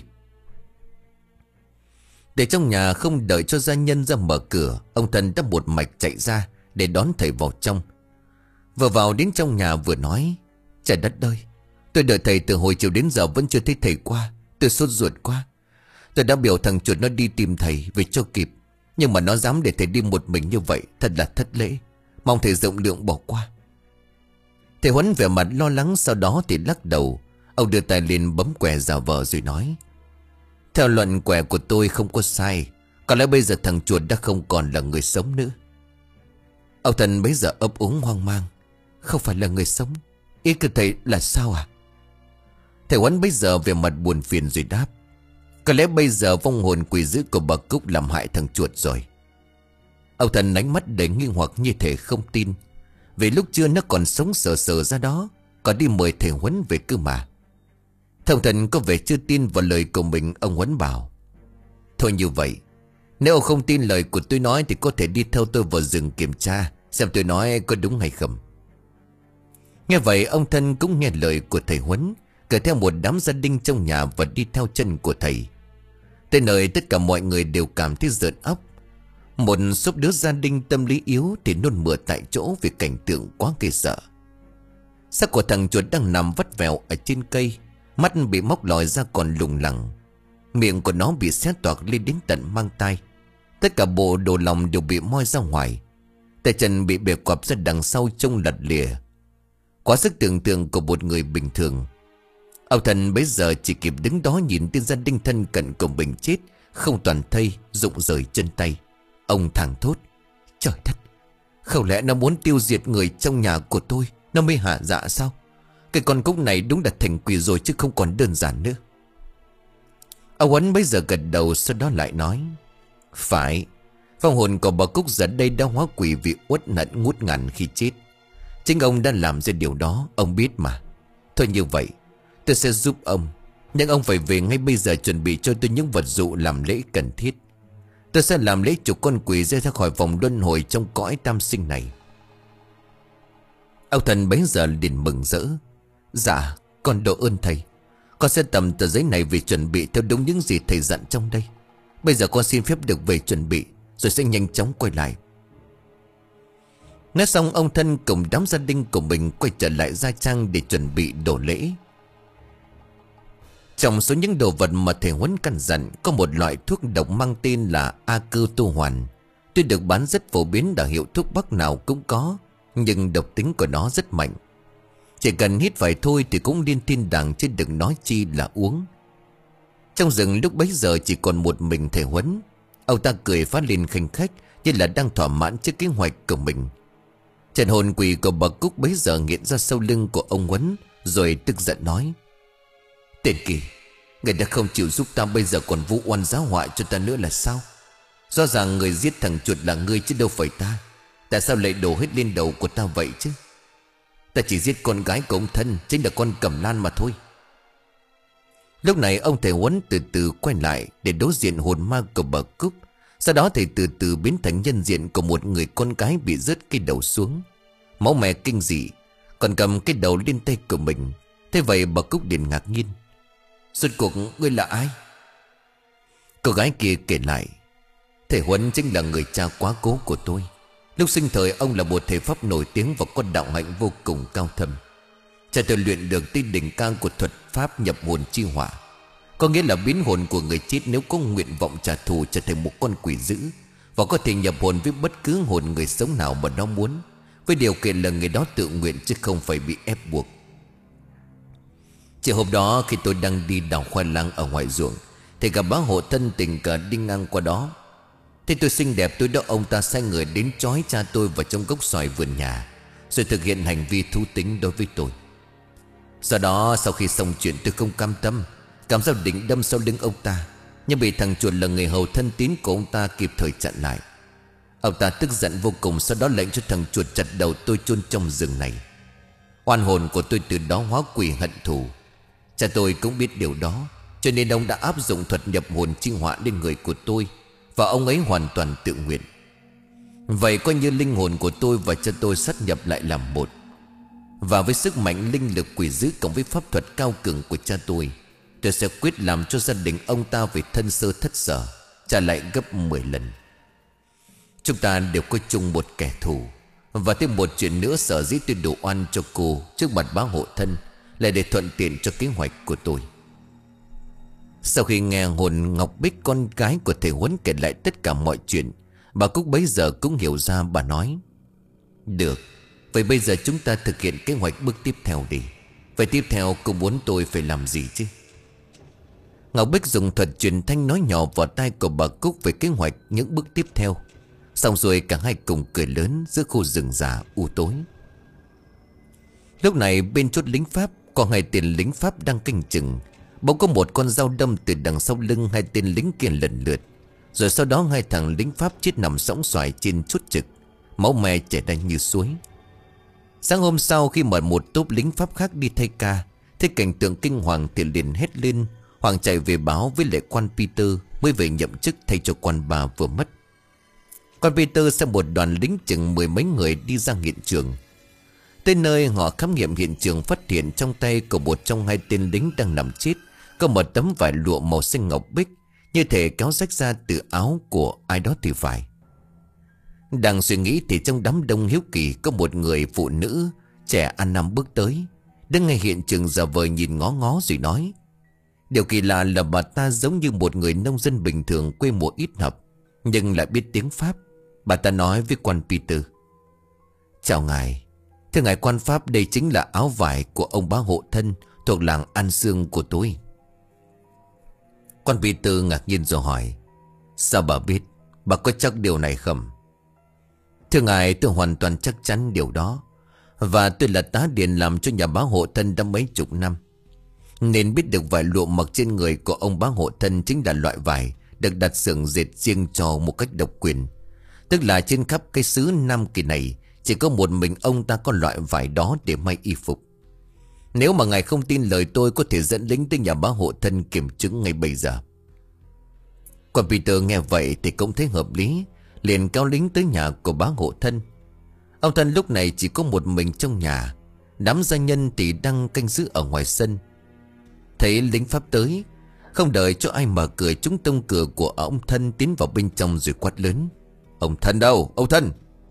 Để trong nhà không đợi cho gia nhân ra mở cửa, ông Thân đã một mạch chạy ra để đón thầy vào trong. Vừa vào đến trong nhà vừa nói: Trời đất ơi, tôi đợi thầy từ hồi chiều đến giờ vẫn chưa thấy thầy qua. Tôi sốt ruột quá. Tôi đã biểu thằng chuột nó đi tìm thầy về cho kịp, nhưng mà nó dám để thầy đi một mình như vậy, thật là thất lễ. Mong thầy rộng lượng bỏ qua. Thầy Huấn vẻ mặt lo lắng, sau đó thì lắc đầu. Ông đưa tay lên bấm quẻ giả vờ rồi nói: Theo luận quẻ của tôi không có sai. Có lẽ bây giờ thằng chuột đã không còn là người sống nữa. Ông Thân bấy giờ ấp úng hoang mang: Không phải là người sống? Ý của thầy là sao à? Thầy Huấn bấy giờ về mặt buồn phiền rồi đáp: Có lẽ bây giờ vong hồn quỷ dữ của bà Cúc làm hại thằng chuột rồi. Ông Thân ánh mắt đầy nghi hoặc như thể không tin. Vì lúc trưa nó còn sống sờ sờ ra đó, còn đi mời thầy Huấn về cơ mà. Thằng Thần có vẻ chưa tin vào lời của mình. Ông Huấn bảo: Thôi như vậy, nếu ông không tin lời của tôi nói thì có thể đi theo tôi vào rừng kiểm tra xem tôi nói có đúng hay không. Nghe vậy ông Thân cũng nghe lời của thầy Huấn, cởi theo một đám gia đình trong nhà và đi theo chân của thầy. Tới nơi tất cả mọi người đều cảm thấy rợn óc. Một số đứa gia đình tâm lý yếu thì nôn mửa tại chỗ vì cảnh tượng quá ghê sợ. Xác của thằng chuột đang nằm vắt vẹo ở trên cây, mắt bị móc lòi ra còn lủng lẳng, miệng của nó bị xé toạc lên đến tận mang tai. Tất cả bộ đồ lòng đều bị moi ra ngoài, tay chân bị bẻ quặp ra đằng sau trông lật lìa. Quá sức tưởng tượng của một người bình thường. Ông Thần bấy giờ chỉ kịp đứng đó nhìn tên gia đình thân cận của mình chết không toàn thây, rụng rời chân tay. Ông thẳng thốt: Trời đất, không lẽ nó muốn tiêu diệt người trong nhà của tôi, nó mới hạ dạ sao? Cái con Cúc này đúng là thành quỷ rồi chứ không còn đơn giản nữa. Ông Huấn bấy giờ gật đầu, sau đó lại nói: Phải, vong hồn của bà Cúc giờ đây đã hóa quỷ vì uất hận ngút ngàn khi chết. Chính ông đã làm ra điều đó, ông biết mà. Thôi như vậy, tôi sẽ giúp ông, nhưng ông phải về ngay bây giờ chuẩn bị cho tôi những vật dụng làm lễ cần thiết. Tôi sẽ làm lễ trục con quỷ ra khỏi vòng luân hồi trong cõi tam sinh này. Ông thần bấy giờ liền mừng rỡ. Dạ con độ ơn thầy. Con sẽ tầm tờ giấy này về chuẩn bị theo đúng những gì thầy dặn trong đây. Bây giờ con xin phép được về chuẩn bị, rồi sẽ nhanh chóng quay lại. Nói xong ông thân cùng đám gia đình của mình quay trở lại gia trang để chuẩn bị đồ lễ. Trong số những đồ vật mà thầy Huấn căn dặn, có một loại thuốc độc mang tên là A Cư Tu Hoàn. Tuy được bán rất phổ biến ở hiệu thuốc bắc nào cũng có, nhưng độc tính của nó rất mạnh. Chỉ cần hít phải thôi thì cũng điên thiên đàng, chứ đừng nói chi là uống. Trong rừng lúc bấy giờ chỉ còn một mình thầy Huấn. Ông ta cười phá lên khinh khách, như là đang thỏa mãn trước kế hoạch của mình. Trận hồn quỷ của bà Cúc bấy giờ nghiện ra sau lưng của ông Huấn, rồi tức giận nói: Tên kỳ, người đã không chịu giúp ta, bây giờ còn vu oan giá họa cho ta nữa là sao? Rõ ràng người giết thằng chuột là ngươi chứ đâu phải ta. Tại sao lại đổ hết lên đầu của ta vậy chứ? Ta chỉ giết con gái của ông thân, chính là con Cẩm Lan mà thôi. Lúc này ông thầy Huấn từ từ quay lại để đối diện hồn ma của bà Cúc. Sau đó thầy từ từ biến thành nhân diện của một người con gái bị rớt cái đầu xuống, máu me kinh dị, còn cầm cái đầu lên tay của mình. Thế vậy bà Cúc liền ngạc nhiên: Rốt cuộc ngươi là ai? Cô gái kia kể lại: Thầy Huấn chính là người cha quá cố của tôi. Lúc sinh thời ông là một thầy pháp nổi tiếng và có đạo hạnh vô cùng cao thâm. Cha tôi luyện được tới đỉnh cao của thuật pháp nhập hồn chi hỏa, có nghĩa là biến hồn của người chết nếu có nguyện vọng trả thù trở thành một con quỷ dữ, và có thể nhập hồn với bất cứ hồn người sống nào mà nó muốn, với điều kiện là người đó tự nguyện chứ không phải bị ép buộc. Chiều hôm đó khi tôi đang đi đào khoai lang ở ngoài ruộng thì gặp bác hộ thân tình cờ đi ngang qua đó. Thế tôi xinh đẹp, tôi đỡ ông ta sai người đến trói cha tôi vào trong gốc xoài vườn nhà, rồi thực hiện hành vi thú tính đối với tôi. Sau đó sau khi xong chuyện tôi không cam tâm, cảm giác định đâm sau lưng ông ta, nhưng bị thằng chuột là người hầu thân tín của ông ta kịp thời chặn lại. Ông ta tức giận vô cùng, sau đó lệnh cho thằng chuột chặt đầu tôi chôn trong rừng này. Oan hồn của tôi từ đó hóa quỷ hận thù. Cha tôi cũng biết điều đó, cho nên ông đã áp dụng thuật nhập hồn chi hỏa lên người của tôi, và ông ấy hoàn toàn tự nguyện. Vậy coi như linh hồn của tôi và cha tôi sát nhập lại làm một. Và với sức mạnh linh lực quỷ dữ cộng với pháp thuật cao cường của cha tôi, tôi sẽ quyết làm cho gia đình ông ta về thân sơ thất sở trả lại gấp mười lần. Chúng ta đều có chung một kẻ thù. Và thêm một chuyện nữa, sở dĩ tôi đổ oan cho cô trước mặt bá hộ thân là để thuận tiện cho kế hoạch của tôi. Sau khi nghe hồn Ngọc Bích, con gái của thầy Huấn, kể lại tất cả mọi chuyện, bà Cúc bấy giờ cũng hiểu ra. Bà nói: Được, vậy bây giờ chúng ta thực hiện kế hoạch bước tiếp theo đi. Vậy tiếp theo cô muốn tôi phải làm gì chứ? Ngọc Bích dùng thuật truyền thanh nói nhỏ vào tai của bà Cúc về kế hoạch những bước tiếp theo. Xong rồi cả hai cùng cười lớn giữa khu rừng già u tối. Lúc này bên chốt lính Pháp có hai tên lính Pháp đang canh chừng. Bỗng có một con dao đâm từ đằng sau lưng hai tên lính kia lần lượt. Rồi sau đó hai thằng lính Pháp chết nằm sõng xoài trên chốt trực, máu me chảy ra như suối. Sáng hôm sau khi mà một tốp lính Pháp khác đi thay ca, thấy cảnh tượng kinh hoàng thì liền hét lên. Hoàng chạy về báo với lệ quan Peter mới về nhậm chức thay cho quan bà vừa mất. Quan Peter xem một đoàn lính chừng mười mấy người đi ra hiện trường. Tới nơi họ khám nghiệm hiện trường, phát hiện trong tay của một trong hai tên lính đang nằm chết có một tấm vải lụa màu xanh ngọc bích, như thể kéo rách ra từ áo của ai đó thì phải. Đang suy nghĩ thì trong đám đông hiếu kỳ có một người phụ nữ trẻ ăn nằm bước tới, đứng ngay hiện trường giả vờ nhìn ngó ngó rồi nói. Điều kỳ lạ là bà ta giống như một người nông dân bình thường quê mùa ít học, nhưng lại biết tiếng Pháp. Bà ta nói với quan Peter: Chào ngài, thưa ngài quan Pháp, đây chính là áo vải của ông bá hộ thân thuộc làng An Sương của tôi. Quan Peter ngạc nhiên rồi hỏi: Sao bà biết? Bà có chắc điều này không? Thưa ngài, tôi hoàn toàn chắc chắn điều đó. Và tôi là tá điền làm cho nhà bá hộ thân đã mấy chục năm, nên biết được vải lụa mặc trên người của ông bá hộ thân chính là loại vải được đặt xưởng dệt riêng cho một cách độc quyền. Tức là trên khắp cái xứ Nam Kỳ này chỉ có một mình ông ta có loại vải đó để may y phục. Nếu mà ngài không tin lời tôi, có thể dẫn lính tới nhà bá hộ thân kiểm chứng ngay bây giờ. Còn Peter nghe vậy thì cũng thấy hợp lý, liền kéo lính tới nhà của bá hộ thân. Ông thân lúc này chỉ có một mình trong nhà, đám gia nhân thì đang canh giữ ở ngoài sân. Thấy lính Pháp tới, không đợi cho ai mở cửa, chúng tông cửa của ông thân tiến vào bên trong rồi quát lớn: "Ông thân đâu? Ông thân!"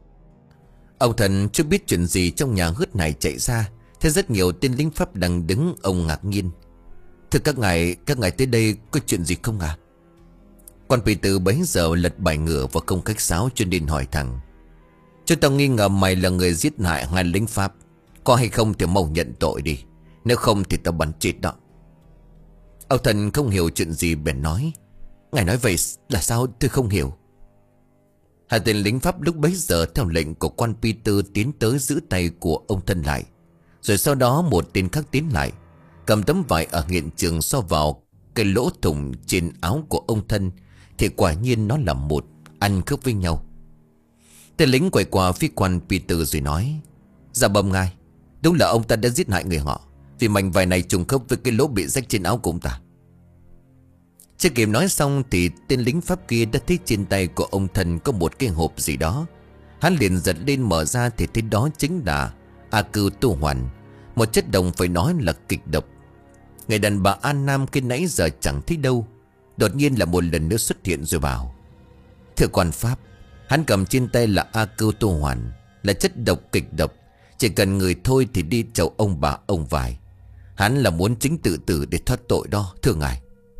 Ông thân chưa biết chuyện gì trong nhà hớt này chạy ra, thấy rất nhiều tên lính Pháp đang đứng. Ông ngạc nhiên: "Thưa các ngài, các ngài tới đây có chuyện gì không à?" Quan Peter bấy giờ lật bài ngựa và không khách sáo cho nên hỏi thẳng: "Chúng tao nghi ngờ mày là người giết hại hai lính Pháp. Có hay không thì mau nhận tội đi, nếu không thì tao bắn chết đó." Ông thần không hiểu chuyện gì bèn nói: "Ngài nói vậy là sao? Tôi không hiểu." Hai tên lính Pháp lúc bấy giờ theo lệnh của quan Peter tiến tới giữ tay của ông thân lại. Rồi sau đó một tên khác tiến lại, cầm tấm vải ở hiện trường so vào cái lỗ thủng trên áo của ông thân, thì quả nhiên nó là một, ăn khớp với nhau. Tên lính quay qua phía quan Peter rồi nói: "Dạ bẩm ngài, đúng là ông ta đã giết hại người họ, vì mảnh vải này trùng khớp với cái lỗ bị rách trên áo của ông ta." Chưa kịp nói xong thì tên lính Pháp kia đã thấy trên tay của ông thân có một cái hộp gì đó. Hắn liền giật lên mở ra thì thấy đó chính là A Cư Tu Hoàn, một chất đồng phải nói là kịch độc. Người đàn bà An Nam khi nãy giờ chẳng thấy đâu, đột nhiên là một lần nữa xuất hiện rồi bảo: "Thưa quan Pháp, hắn cầm trên tay là A Cư Tu Hoàn, là chất độc kịch độc. Chỉ cần người thôi thì đi chầu ông bà ông vài. Hắn là muốn chính tự tử để thoát tội đó, thưa ngài."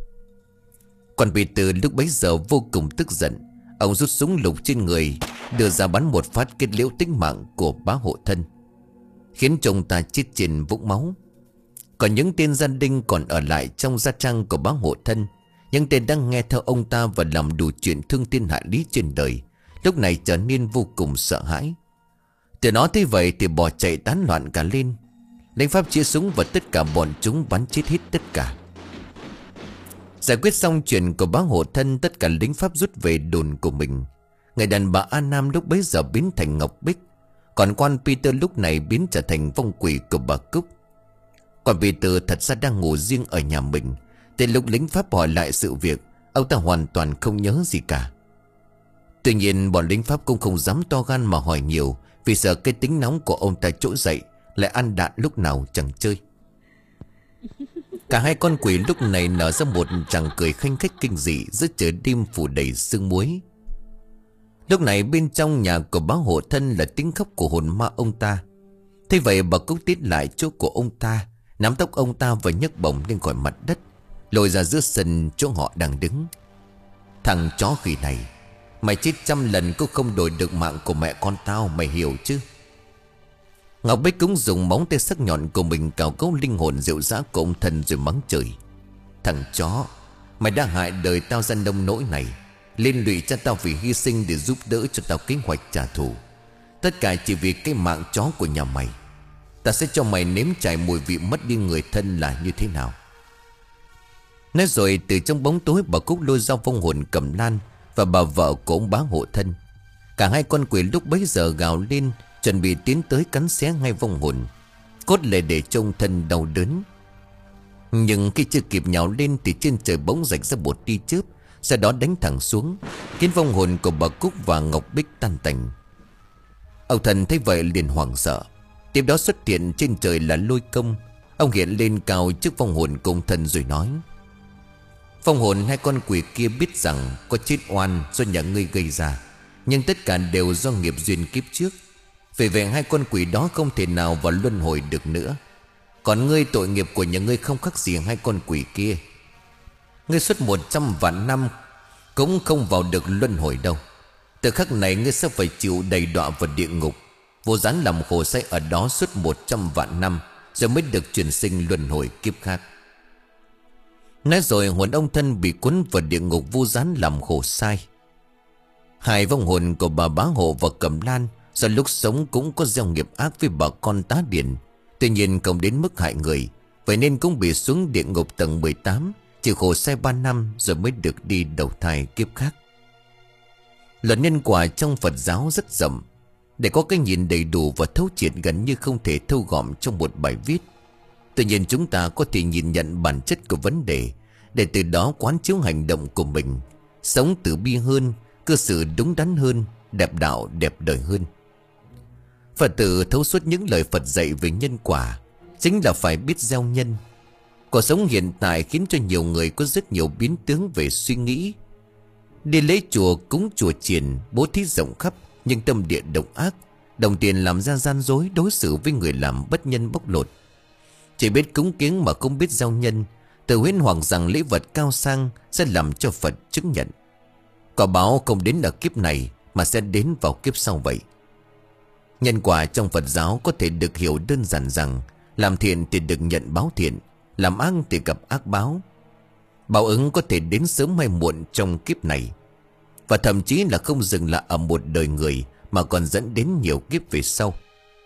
Quan Peter lúc bấy giờ vô cùng tức giận. Ông rút súng lục trên người, đưa ra bắn một phát kết liễu tính mạng của bá hộ thân, khiến chồng ta chết trên vũng máu. Còn những tên gia đình còn ở lại trong gia trang của bá hộ thân, những tên đang nghe theo ông ta và làm đủ chuyện thương thiên hại lý trên đời, lúc này trở nên vô cùng sợ hãi. Từ nó thấy vậy thì bỏ chạy tán loạn cả lên. Lính Pháp chĩa súng và tất cả bọn chúng bắn chết hết tất cả. Giải quyết xong chuyện của bá hộ thân, tất cả lính Pháp rút về đồn của mình. Người đàn bà An Nam lúc bấy giờ biến thành ngọc bích, còn quan Peter lúc này biến trở thành vong quỷ của bà Cúc. Quan Peter thật ra đang ngủ riêng ở nhà mình. Từ lúc lính Pháp hỏi lại sự việc, ông ta hoàn toàn không nhớ gì cả. Tuy nhiên bọn lính Pháp cũng không dám to gan mà hỏi nhiều, vì sợ cái tính nóng của ông ta trỗi dậy, lại ăn đạn lúc nào chẳng chơi. Cả hai con quỷ lúc này nở ra một tràng cười khanh khách kinh dị giữa trời đêm phủ đầy sương muối. Lúc này bên trong nhà của bá hộ thân là tiếng khóc của hồn ma ông ta. Thế vậy bà Cúc tiến lại chỗ của ông ta, nắm tóc ông ta và nhấc bổng lên khỏi mặt đất, lôi ra giữa sân chỗ họ đang đứng. "Thằng chó khỉ này, mày chết trăm lần cũng không đổi được mạng của mẹ con tao, mày hiểu chứ?" Ngọc Bích cũng dùng móng tay sắc nhọn của mình cào cấu linh hồn rượu dã của ông thân rồi mắng chửi: "Thằng chó, mày đã hại đời tao ra nông nỗi này, liên lụy cho tao vì hy sinh để giúp đỡ cho tao kế hoạch trả thù. Tất cả chỉ vì cái mạng chó của nhà mày. Ta sẽ cho mày nếm trải mùi vị mất đi người thân là như thế nào." Nói rồi từ trong bóng tối bà Cúc lôi dao vong hồn cầm lan và bà vợ của ông bá hộ thân. Cả hai con quỷ lúc bấy giờ gào lên, chuẩn bị tiến tới cắn xé ngay vong hồn, cốt lệ để trông thân đau đớn. Nhưng khi chưa kịp nhào lên thì trên trời bỗng rạch ra một tia chớp, sau đó đánh thẳng xuống, khiến vong hồn của bà Cúc và Ngọc Bích tan tành. Ông thần thấy vậy liền hoảng sợ. Tiếp đó xuất hiện trên trời là Lôi Công. Ông hiện lên cao trước vong hồn công thân rồi nói: "Vong hồn hai con quỷ kia biết rằng có chết oan do nhà ngươi gây ra, nhưng tất cả đều do nghiệp duyên kiếp trước. Vì vậy hai con quỷ đó không thể nào vào luân hồi được nữa. Còn ngươi, tội nghiệp của nhà ngươi không khác gì hai con quỷ kia. Ngươi suốt một trăm vạn năm cũng không vào được luân hồi đâu. Từ khắc này ngươi sẽ phải chịu đầy đọa vào địa ngục, vô gián làm khổ sai ở đó suốt một trăm vạn năm, rồi mới được chuyển sinh luân hồi kiếp khác." Nói rồi hồn ông thân bị cuốn vào địa ngục vô gián làm khổ sai. Hai vong hồn của bà Bá Hộ và Cẩm Lan do lúc sống cũng có gieo nghiệp ác với bà con Tá Điền, tuy nhiên không đến mức hại người, vậy nên cũng bị xuống địa ngục tầng mười tám, chịu khổ sai ba năm rồi mới được đi đầu thai kiếp khác. Luật nhân quả trong Phật giáo rất rộng, để có cái nhìn đầy đủ và thấu triệt gần như không thể thâu gọn trong một bài viết. Tuy nhiên chúng ta có thể nhìn nhận bản chất của vấn đề, để từ đó quán chiếu hành động của mình, sống từ bi hơn, cư xử đúng đắn hơn, đẹp đạo đẹp đời hơn. Phật tử thấu suốt những lời Phật dạy về nhân quả, chính là phải biết gieo nhân. Cuộc sống hiện tại khiến cho nhiều người có rất nhiều biến tướng về suy nghĩ. Đi lễ chùa cúng chùa chiền, bố thí rộng khắp, nhưng tâm địa độc ác, đồng tiền làm ra gian dối, đối xử với người làm bất nhân bóc lột. Chỉ biết cúng kiến mà không biết gieo nhân, tự huyễn hoặc rằng lễ vật cao sang sẽ làm cho Phật chứng nhận. Quả báo không đến ở kiếp này mà sẽ đến vào kiếp sau vậy. Nhân quả trong Phật giáo có thể được hiểu đơn giản rằng làm thiện thì được nhận báo thiện, làm ác thì gặp ác báo. Báo ứng có thể đến sớm hay muộn trong kiếp này, và thậm chí là không dừng lại ở một đời người mà còn dẫn đến nhiều kiếp về sau.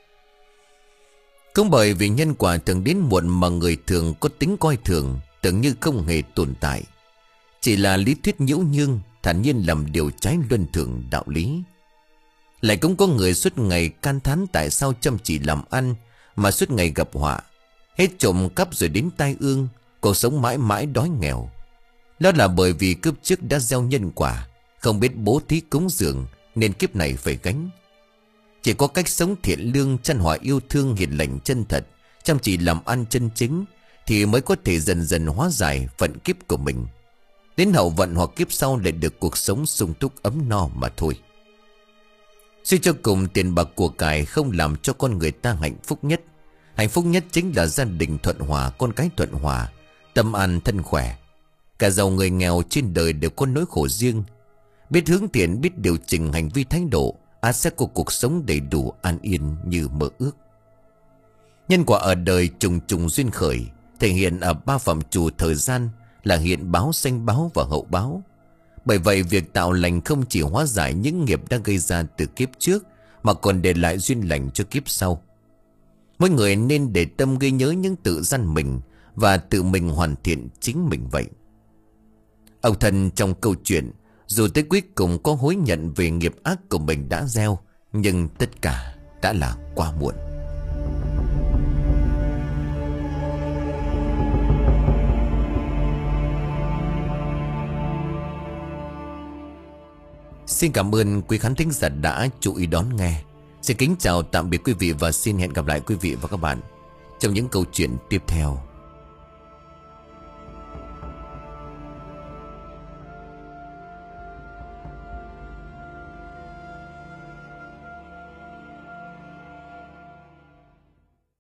Cũng bởi vì nhân quả thường đến muộn mà người thường có tính coi thường, tưởng như không hề tồn tại, chỉ là lý thuyết nhiễu nhương, thản nhiên làm điều trái luân thường đạo lý. Lại cũng có người suốt ngày can thán tại sao chăm chỉ làm ăn mà suốt ngày gặp họa, hết trộm cắp rồi đến tai ương, cuộc sống mãi mãi đói nghèo. Đó là bởi vì kiếp trước đã gieo nhân quả, không biết bố thí cúng dường nên kiếp này phải gánh. Chỉ có cách sống thiện lương, chân hòa yêu thương, hiền lành chân thật, chăm chỉ làm ăn chân chính thì mới có thể dần dần hóa giải phận kiếp của mình. Đến hậu vận hoặc kiếp sau lại được cuộc sống sung túc ấm no mà thôi. Suy cho cùng, tiền bạc của cải không làm cho con người ta hạnh phúc nhất. Hạnh phúc nhất chính là gia đình thuận hòa, con cái thuận hòa, tâm an thân khỏe. Cả giàu người nghèo trên đời đều có nỗi khổ riêng. Biết hướng thiện, biết điều chỉnh hành vi thái độ, ắt sẽ có cuộc sống đầy đủ an yên như mơ ước. Nhân quả ở đời trùng trùng duyên khởi, thể hiện ở ba phạm trù thời gian là hiện báo, sanh báo và hậu báo. Bởi vậy việc tạo lành không chỉ hóa giải những nghiệp đã gây ra từ kiếp trước, mà còn để lại duyên lành cho kiếp sau. Mỗi người nên để tâm ghi nhớ những tự gian mình và tự mình hoàn thiện chính mình vậy. Ông Thân trong câu chuyện dù tới cuối cùng có hối nhận về nghiệp ác của mình đã gieo, nhưng tất cả đã là quá muộn. Xin cảm ơn quý khán thính giả đã chú ý đón nghe. Xin kính chào tạm biệt quý vị và xin hẹn gặp lại quý vị và các bạn trong những câu chuyện tiếp theo.